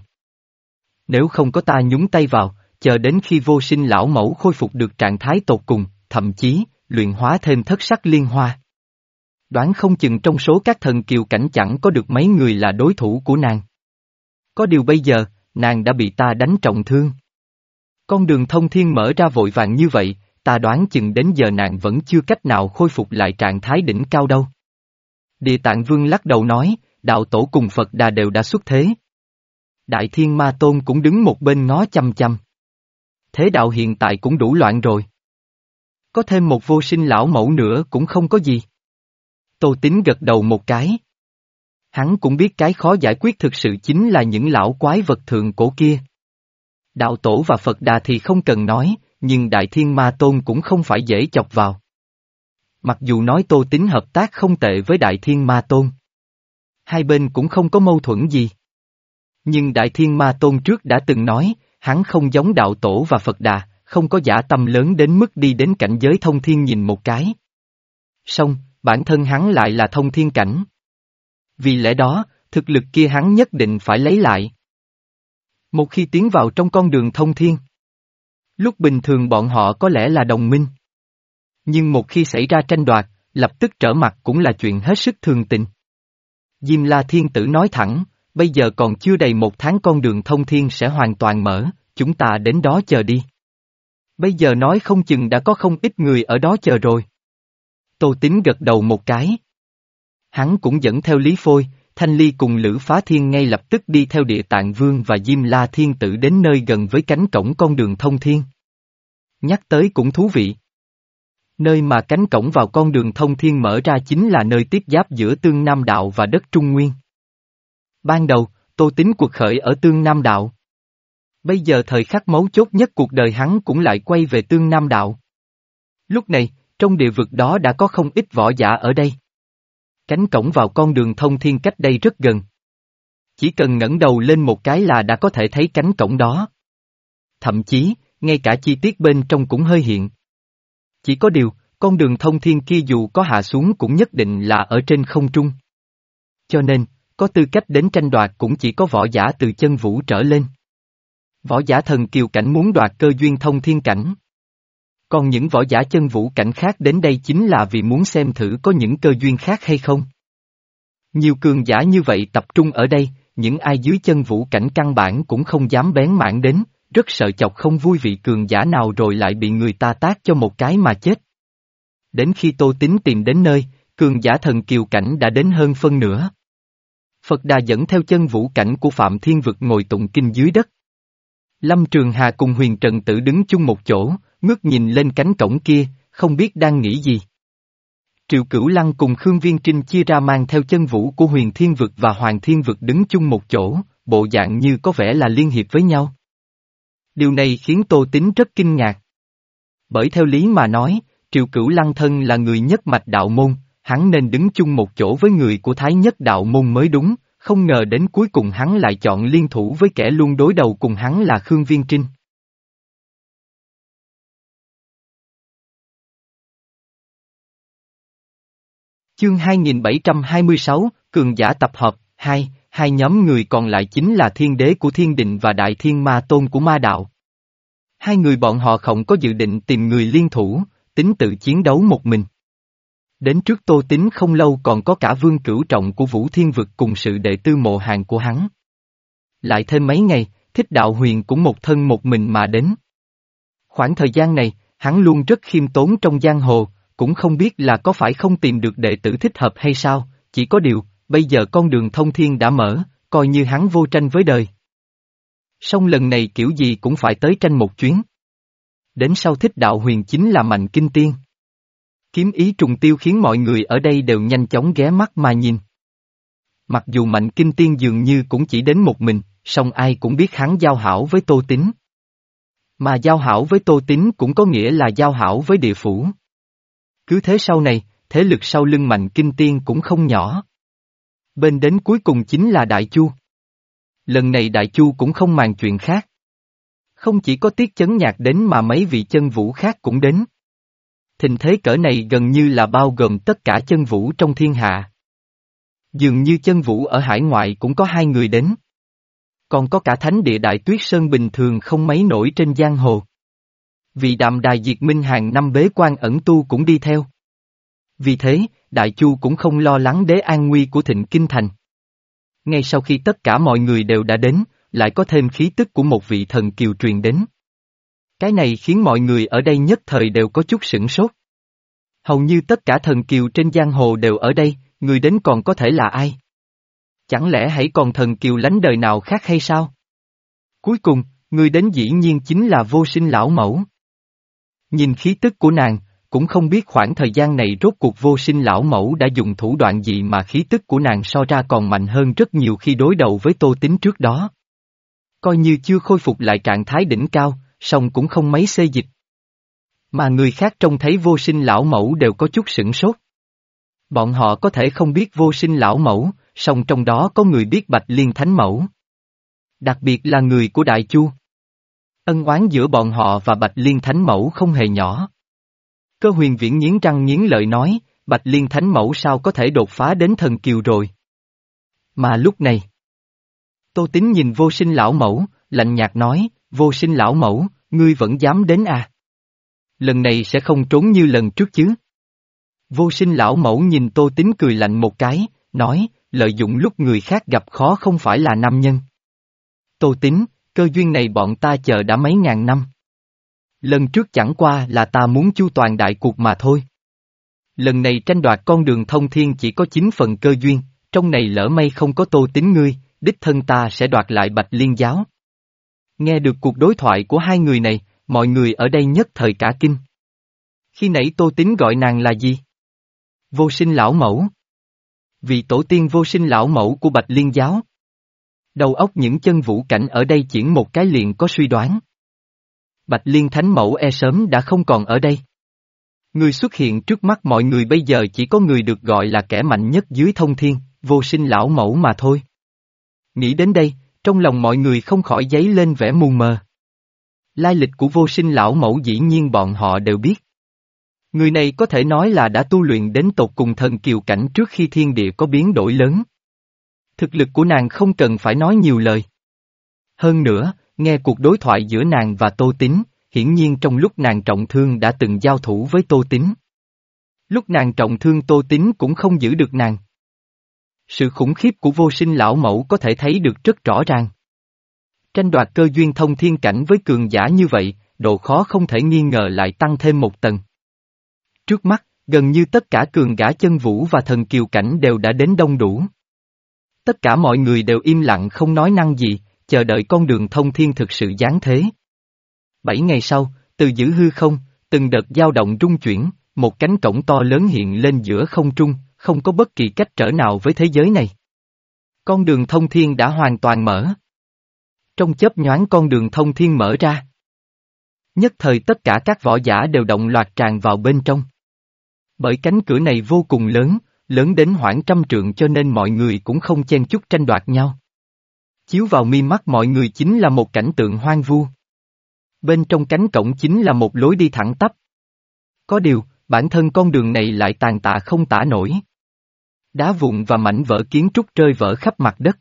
Nếu không có ta nhúng tay vào, chờ đến khi vô sinh lão mẫu khôi phục được trạng thái tột cùng, thậm chí, luyện hóa thêm thất sắc liên hoa. Đoán không chừng trong số các thần kiều cảnh chẳng có được mấy người là đối thủ của nàng. Có điều bây giờ, nàng đã bị ta đánh trọng thương. Con đường thông thiên mở ra vội vàng như vậy, ta đoán chừng đến giờ nàng vẫn chưa cách nào khôi phục lại trạng thái đỉnh cao đâu. Địa Tạng Vương lắc đầu nói, đạo tổ cùng Phật Đà đều đã xuất thế. Đại Thiên Ma Tôn cũng đứng một bên ngó chăm chăm. Thế đạo hiện tại cũng đủ loạn rồi. Có thêm một vô sinh lão mẫu nữa cũng không có gì. Tô Tín gật đầu một cái. Hắn cũng biết cái khó giải quyết thực sự chính là những lão quái vật thượng cổ kia. Đạo tổ và Phật Đà thì không cần nói, nhưng Đại Thiên Ma Tôn cũng không phải dễ chọc vào. Mặc dù nói Tô Tín hợp tác không tệ với Đại Thiên Ma Tôn. Hai bên cũng không có mâu thuẫn gì. Nhưng Đại Thiên Ma Tôn trước đã từng nói, hắn không giống đạo tổ và Phật Đà, không có dã tâm lớn đến mức đi đến cảnh giới thông thiên nhìn một cái. Song, bản thân hắn lại là thông thiên cảnh. Vì lẽ đó, thực lực kia hắn nhất định phải lấy lại. Một khi tiến vào trong con đường thông thiên, lúc bình thường bọn họ có lẽ là đồng minh. Nhưng một khi xảy ra tranh đoạt, lập tức trở mặt cũng là chuyện hết sức thường tình. Diêm La Thiên Tử nói thẳng, bây giờ còn chưa đầy một tháng con đường thông thiên sẽ hoàn toàn mở, chúng ta đến đó chờ đi. Bây giờ nói không chừng đã có không ít người ở đó chờ rồi. Tô Tín gật đầu một cái. Hắn cũng dẫn theo Lý Phôi, Thanh Ly cùng Lữ Phá Thiên ngay lập tức đi theo Địa Tạng Vương và Diêm La Thiên Tử đến nơi gần với cánh cổng con đường thông thiên. Nhắc tới cũng thú vị. Nơi mà cánh cổng vào con đường thông thiên mở ra chính là nơi tiếp giáp giữa Tương Nam Đạo và đất Trung Nguyên. Ban đầu, Tô Tín cuộc khởi ở Tương Nam Đạo. Bây giờ thời khắc mấu chốt nhất cuộc đời hắn cũng lại quay về Tương Nam Đạo. Lúc này, trong địa vực đó đã có không ít võ giả ở đây. Cánh cổng vào con đường thông thiên cách đây rất gần. Chỉ cần ngẩng đầu lên một cái là đã có thể thấy cánh cổng đó. Thậm chí, ngay cả chi tiết bên trong cũng hơi hiện. Chỉ có điều, con đường thông thiên kia dù có hạ xuống cũng nhất định là ở trên không trung. Cho nên, có tư cách đến tranh đoạt cũng chỉ có võ giả từ chân vũ trở lên. Võ giả thần kiều cảnh muốn đoạt cơ duyên thông thiên cảnh. Còn những võ giả chân vũ cảnh khác đến đây chính là vì muốn xem thử có những cơ duyên khác hay không. Nhiều cường giả như vậy tập trung ở đây, những ai dưới chân vũ cảnh căn bản cũng không dám bén mảng đến, rất sợ chọc không vui vị cường giả nào rồi lại bị người ta tát cho một cái mà chết. Đến khi Tô Tín tìm đến nơi, cường giả thần kiều cảnh đã đến hơn phân nửa. Phật Đà dẫn theo chân vũ cảnh của Phạm Thiên Vực ngồi tụng kinh dưới đất. Lâm Trường Hà cùng Huyền Trần Tử đứng chung một chỗ, ngước nhìn lên cánh cổng kia, không biết đang nghĩ gì. Triệu Cửu Lăng cùng Khương Viên Trinh chia ra mang theo chân vũ của Huyền Thiên Vực và Hoàng Thiên Vực đứng chung một chỗ, bộ dạng như có vẻ là liên hiệp với nhau. Điều này khiến Tô Tín rất kinh ngạc. Bởi theo lý mà nói, Triệu Cửu Lăng thân là người nhất mạch đạo môn, hắn nên đứng chung một chỗ với người của Thái nhất đạo môn mới đúng, không ngờ đến cuối cùng hắn lại chọn liên thủ với kẻ luôn đối đầu cùng hắn là Khương Viên Trinh. Chương hai nghìn bảy trăm hai mươi sáu, Cường giả tập hợp, hai, hai nhóm người còn lại chính là Thiên Đế của Thiên Định và Đại Thiên Ma Tôn của Ma Đạo. Hai người bọn họ không có dự định tìm người liên thủ, tính tự chiến đấu một mình. Đến trước Tô Tín không lâu còn có cả Vương Cửu Trọng của Vũ Thiên Vực cùng sự đệ tư mộ hàng của hắn. Lại thêm mấy ngày, Thích Đạo Huyền cũng một thân một mình mà đến. Khoảng thời gian này, hắn luôn rất khiêm tốn trong giang hồ, cũng không biết là có phải không tìm được đệ tử thích hợp hay sao, chỉ có điều, bây giờ con đường thông thiên đã mở, coi như hắn vô tranh với đời. Song lần này kiểu gì cũng phải tới tranh một chuyến. Đến sau Thích Đạo Huyền chính là Mạnh Kinh Tiên. Kiếm ý trùng tiêu khiến mọi người ở đây đều nhanh chóng ghé mắt mà nhìn. Mặc dù Mạnh Kinh Tiên dường như cũng chỉ đến một mình, song ai cũng biết hắn giao hảo với Tô Tín. Mà giao hảo với Tô Tín cũng có nghĩa là giao hảo với địa phủ. Cứ thế sau này, thế lực sau lưng Mạnh Kinh Tiên cũng không nhỏ. Bên đến cuối cùng chính là Đại Chu. Lần này Đại Chu cũng không màng chuyện khác. Không chỉ có Tiết Chấn Nhạc đến mà mấy vị chân vũ khác cũng đến. Thịnh thế cỡ này gần như là bao gồm tất cả chân vũ trong thiên hạ. Dường như chân vũ ở hải ngoại cũng có hai người đến. Còn có cả thánh địa Đại Tuyết Sơn bình thường không mấy nổi trên giang hồ. Vì Đạm Đài Diệt Minh hàng năm bế quan ẩn tu cũng đi theo. Vì thế, Đại Chu cũng không lo lắng đế an nguy của Thịnh Kinh Thành. Ngay sau khi tất cả mọi người đều đã đến, lại có thêm khí tức của một vị thần kiều truyền đến. Cái này khiến mọi người ở đây nhất thời đều có chút sửng sốt. Hầu như tất cả thần kiều trên giang hồ đều ở đây, người đến còn có thể là ai? Chẳng lẽ hãy còn thần kiều lánh đời nào khác hay sao? Cuối cùng, người đến dĩ nhiên chính là Vô Sinh lão mẫu. Nhìn khí tức của nàng, cũng không biết khoảng thời gian này rốt cuộc Vô Sinh lão mẫu đã dùng thủ đoạn gì mà khí tức của nàng so ra còn mạnh hơn rất nhiều khi đối đầu với Tô Tín trước đó. Coi như chưa khôi phục lại trạng thái đỉnh cao, song cũng không mấy xê dịch. Mà người khác trông thấy Vô Sinh lão mẫu đều có chút sửng sốt. Bọn họ có thể không biết Vô Sinh lão mẫu, song trong đó có người biết Bạch Liên Thánh mẫu. Đặc biệt là người của Đại Chu. Ân oán giữa bọn họ và Bạch Liên Thánh mẫu không hề nhỏ. Cơ Huyền Viễn nghiến răng nghiến lợi nói, Bạch Liên Thánh mẫu sao có thể đột phá đến thần kiều rồi. Mà lúc này, Tô Tín nhìn Vô Sinh lão mẫu, lạnh nhạt nói, Vô Sinh lão mẫu, ngươi vẫn dám đến à? Lần này sẽ không trốn như lần trước chứ? Vô Sinh lão mẫu nhìn Tô Tín cười lạnh một cái, nói, lợi dụng lúc người khác gặp khó không phải là nam nhân. Tô Tín, cơ duyên này bọn ta chờ đã mấy ngàn năm. Lần trước chẳng qua là ta muốn chu toàn đại cuộc mà thôi. Lần này tranh đoạt con đường thông thiên chỉ có chín phần cơ duyên, trong này lỡ may không có Tô Tín ngươi, đích thân ta sẽ đoạt lại Bạch Liên giáo. Nghe được cuộc đối thoại của hai người này, mọi người ở đây nhất thời cả kinh. Khi nãy Tô Tín gọi nàng là gì? Vô Sinh lão mẫu. Vị tổ tiên Vô Sinh lão mẫu của Bạch Liên giáo. Đầu óc những chân vũ cảnh ở đây chỉ một cái liền có suy đoán. Bạch Liên Thánh mẫu e sớm đã không còn ở đây. Người xuất hiện trước mắt mọi người bây giờ chỉ có người được gọi là kẻ mạnh nhất dưới thông thiên, Vô Sinh lão mẫu mà thôi. Nghĩ đến đây, trong lòng mọi người không khỏi dấy lên vẻ mù mờ. Lai lịch của Vô Sinh lão mẫu dĩ nhiên bọn họ đều biết. Người này có thể nói là đã tu luyện đến tột cùng thần kiều cảnh trước khi thiên địa có biến đổi lớn. Thực lực của nàng không cần phải nói nhiều lời. Hơn nữa, nghe cuộc đối thoại giữa nàng và Tô Tín, hiển nhiên trong lúc nàng trọng thương đã từng giao thủ với Tô Tín. Lúc nàng trọng thương Tô Tín cũng không giữ được nàng. Sự khủng khiếp của Vô Sinh lão mẫu có thể thấy được rất rõ ràng. Tranh đoạt cơ duyên thông thiên cảnh với cường giả như vậy, độ khó không thể nghi ngờ lại tăng thêm một tầng. Trước mắt, gần như tất cả cường giả chân vũ và thần kiều cảnh đều đã đến đông đủ. Tất cả mọi người đều im lặng không nói năng gì, chờ đợi con đường thông thiên thực sự giáng thế. Bảy ngày sau, từ giữa hư không, từng đợt dao động rung chuyển, một cánh cổng to lớn hiện lên giữa không trung, không có bất kỳ cách trở nào với thế giới này. Con đường thông thiên đã hoàn toàn mở. Trong chớp nhoáng con đường thông thiên mở ra. Nhất thời tất cả các võ giả đều động loạt tràn vào bên trong. Bởi cánh cửa này vô cùng lớn, lớn đến hoảng trăm trượng cho nên mọi người cũng không chen chúc tranh đoạt nhau. Chiếu vào mi mắt mọi người chính là một cảnh tượng hoang vu. Bên trong cánh cổng chính là một lối đi thẳng tắp. Có điều, bản thân con đường này lại tàn tạ không tả nổi. Đá vụn và mảnh vỡ kiến trúc rơi vỡ khắp mặt đất.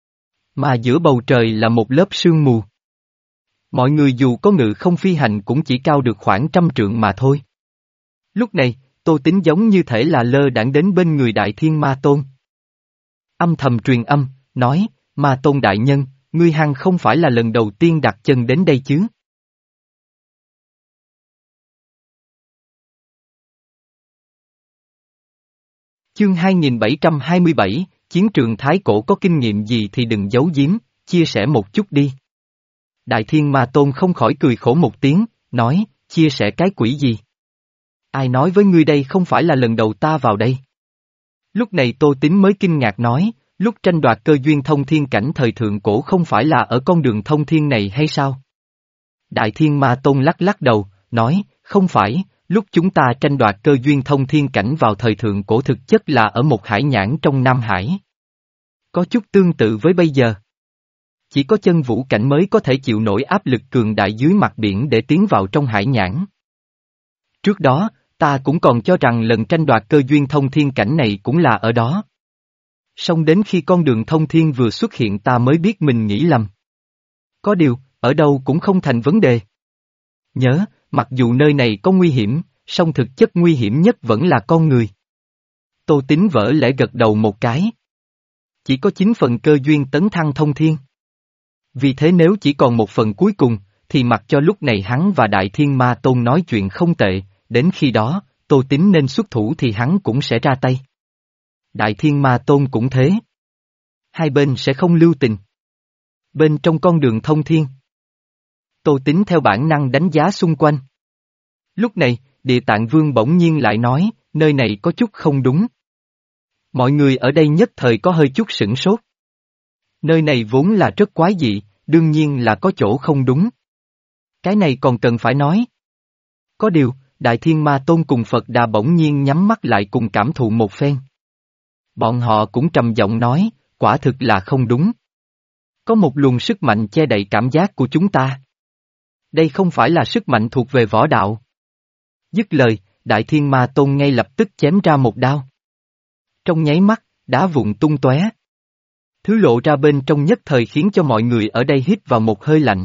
Mà giữa bầu trời là một lớp sương mù. Mọi người dù có ngự không phi hành cũng chỉ cao được khoảng trăm trượng mà thôi. Lúc này, Tô Tín giống như thể là lơ đãng đến bên người Đại Thiên Ma Tôn. Âm thầm truyền âm, nói, Ma Tôn đại nhân, ngươi hằng không phải là lần đầu tiên đặt chân đến đây chứ? Chương hai nghìn bảy trăm hai mươi bảy, chiến trường Thái Cổ có kinh nghiệm gì thì đừng giấu giếm, chia sẻ một chút đi. Đại Thiên Ma Tôn không khỏi cười khổ một tiếng, nói, chia sẻ cái quỷ gì? Ai nói với ngươi đây không phải là lần đầu ta vào đây? Lúc này Tô Tín mới kinh ngạc nói, lúc tranh đoạt cơ duyên thông thiên cảnh thời thượng cổ không phải là ở con đường thông thiên này hay sao? Đại Thiên Ma Tôn lắc lắc đầu, nói, không phải, lúc chúng ta tranh đoạt cơ duyên thông thiên cảnh vào thời thượng cổ thực chất là ở một hải nhãn trong Nam Hải. Có chút tương tự với bây giờ. Chỉ có chân vũ cảnh mới có thể chịu nổi áp lực cường đại dưới mặt biển để tiến vào trong hải nhãn. Trước đó, ta cũng còn cho rằng lần tranh đoạt cơ duyên thông thiên cảnh này cũng là ở đó. Song đến khi con đường thông thiên vừa xuất hiện ta mới biết mình nghĩ lầm. Có điều, ở đâu cũng không thành vấn đề. Nhớ, mặc dù nơi này có nguy hiểm, song thực chất nguy hiểm nhất vẫn là con người. Tô Tín vỡ lẽ gật đầu một cái. Chỉ có chín phần cơ duyên tấn thăng thông thiên. Vì thế nếu chỉ còn một phần cuối cùng, thì mặc cho lúc này hắn và Đại Thiên Ma Tôn nói chuyện không tệ, đến khi đó, Tô Tín nên xuất thủ thì hắn cũng sẽ ra tay. Đại Thiên Ma Tôn cũng thế. Hai bên sẽ không lưu tình. Bên trong con đường thông thiên, Tô Tín theo bản năng đánh giá xung quanh. Lúc này, Địa Tạng Vương bỗng nhiên lại nói, nơi này có chút không đúng. Mọi người ở đây nhất thời có hơi chút sửng sốt. Nơi này vốn là rất quái dị, đương nhiên là có chỗ không đúng. Cái này còn cần phải nói. Có điều, Đại Thiên Ma Tôn cùng Phật Đà bỗng nhiên nhắm mắt lại cùng cảm thụ một phen. Bọn họ cũng trầm giọng nói, quả thực là không đúng. Có một luồng sức mạnh che đậy cảm giác của chúng ta. Đây không phải là sức mạnh thuộc về võ đạo. Dứt lời, Đại Thiên Ma Tôn ngay lập tức chém ra một đao. Trong nháy mắt, đá vụn tung tóe. Thứ lộ ra bên trong nhất thời khiến cho mọi người ở đây hít vào một hơi lạnh.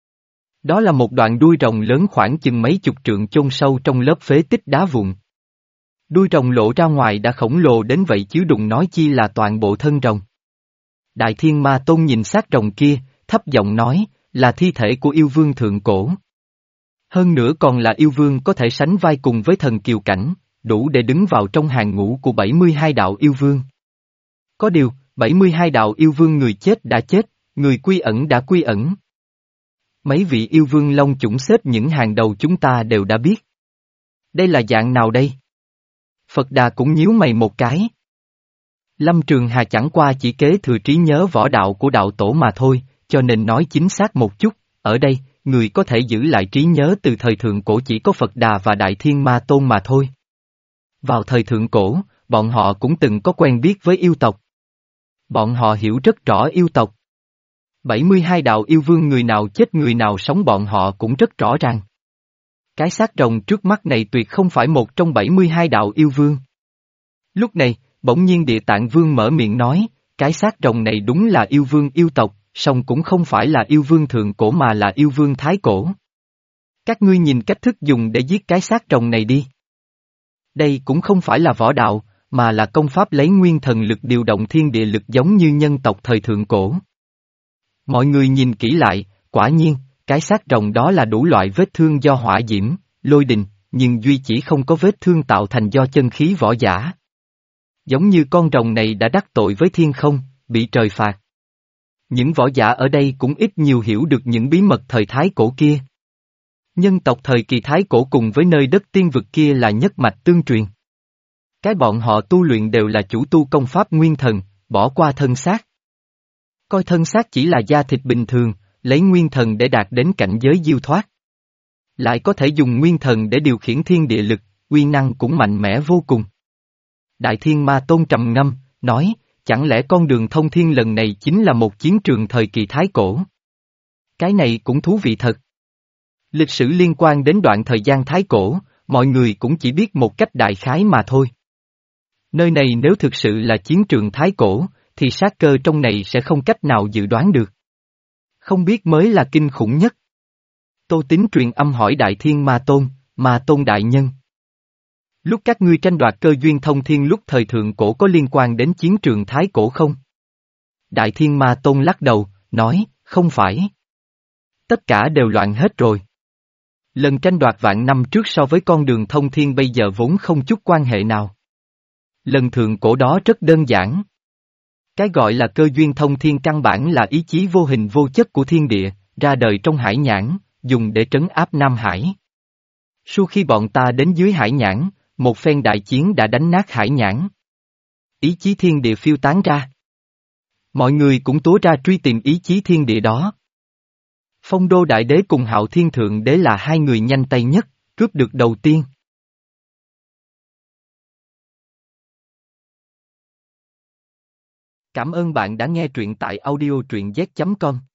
Đó là một đoạn đuôi rồng lớn khoảng chừng mấy chục trượng chôn sâu trong lớp phế tích đá vụn. Đuôi rồng lộ ra ngoài đã khổng lồ đến vậy chứ đừng nói chi là toàn bộ thân rồng. Đại Thiên Ma Tôn nhìn xác rồng kia, thấp giọng nói, là thi thể của yêu vương thượng cổ. Hơn nữa còn là yêu vương có thể sánh vai cùng với thần kiều cảnh, đủ để đứng vào trong hàng ngũ của bảy mươi hai đạo yêu vương. Có điều, bảy mươi hai đạo yêu vương người chết đã chết, người quy ẩn đã quy ẩn. Mấy vị yêu vương long chủng xếp những hàng đầu chúng ta đều đã biết. Đây là dạng nào đây? Phật Đà cũng nhíu mày một cái. Lâm Trường Hà chẳng qua chỉ kế thừa trí nhớ võ đạo của đạo tổ mà thôi, cho nên nói chính xác một chút, ở đây, người có thể giữ lại trí nhớ từ thời thượng cổ chỉ có Phật Đà và Đại Thiên Ma Tôn mà thôi. Vào thời thượng cổ, bọn họ cũng từng có quen biết với yêu tộc. Bọn họ hiểu rất rõ yêu tộc. bảy mươi hai đạo yêu vương người nào chết người nào sống bọn họ cũng rất rõ ràng. Cái xác rồng trước mắt này tuyệt không phải một trong bảy mươi hai đạo yêu vương. Lúc này, bỗng nhiên Địa Tạng Vương mở miệng nói, cái xác rồng này đúng là yêu vương yêu tộc, song cũng không phải là yêu vương thượng cổ mà là yêu vương thái cổ. Các ngươi nhìn cách thức dùng để giết cái xác rồng này đi. Đây cũng không phải là võ đạo, mà là công pháp lấy nguyên thần lực điều động thiên địa lực giống như nhân tộc thời thượng cổ. Mọi người nhìn kỹ lại, quả nhiên, cái xác rồng đó là đủ loại vết thương do hỏa diễm, lôi đình, nhưng duy chỉ không có vết thương tạo thành do chân khí võ giả. Giống như con rồng này đã đắc tội với thiên không, bị trời phạt. Những võ giả ở đây cũng ít nhiều hiểu được những bí mật thời thái cổ kia. Nhân tộc thời kỳ thái cổ cùng với nơi đất tiên vực kia là nhất mạch tương truyền. Cái bọn họ tu luyện đều là chủ tu công pháp nguyên thần, bỏ qua thân xác. Coi thân xác chỉ là da thịt bình thường, lấy nguyên thần để đạt đến cảnh giới diêu thoát. Lại có thể dùng nguyên thần để điều khiển thiên địa lực, uy năng cũng mạnh mẽ vô cùng. Đại Thiên Ma Tôn trầm ngâm, nói, chẳng lẽ con đường thông thiên lần này chính là một chiến trường thời kỳ thái cổ? Cái này cũng thú vị thật. Lịch sử liên quan đến đoạn thời gian thái cổ, mọi người cũng chỉ biết một cách đại khái mà thôi. Nơi này nếu thực sự là chiến trường thái cổ, thì sát cơ trong này sẽ không cách nào dự đoán được. Không biết mới là kinh khủng nhất. Tô Tín truyền âm hỏi Đại Thiên Ma Tôn, Ma Tôn đại nhân. Lúc các ngươi tranh đoạt cơ duyên thông thiên lúc thời thượng cổ có liên quan đến chiến trường thái cổ không? Đại Thiên Ma Tôn lắc đầu, nói, không phải. Tất cả đều loạn hết rồi. Lần tranh đoạt vạn năm trước so với con đường thông thiên bây giờ vốn không chút quan hệ nào. Lần thượng cổ đó rất đơn giản. Cái gọi là cơ duyên thông thiên căn bản là ý chí vô hình vô chất của thiên địa, ra đời trong hải nhãn, dùng để trấn áp Nam Hải. Sau khi bọn ta đến dưới hải nhãn, một phen đại chiến đã đánh nát hải nhãn. Ý chí thiên địa phiêu tán ra. Mọi người cũng tố ra truy tìm ý chí thiên địa đó. Phong Đô Đại Đế cùng Hạo Thiên Thượng Đế là hai người nhanh tay nhất, cướp được đầu tiên. Cảm ơn bạn đã nghe truyện tại audio truyện z chấm com.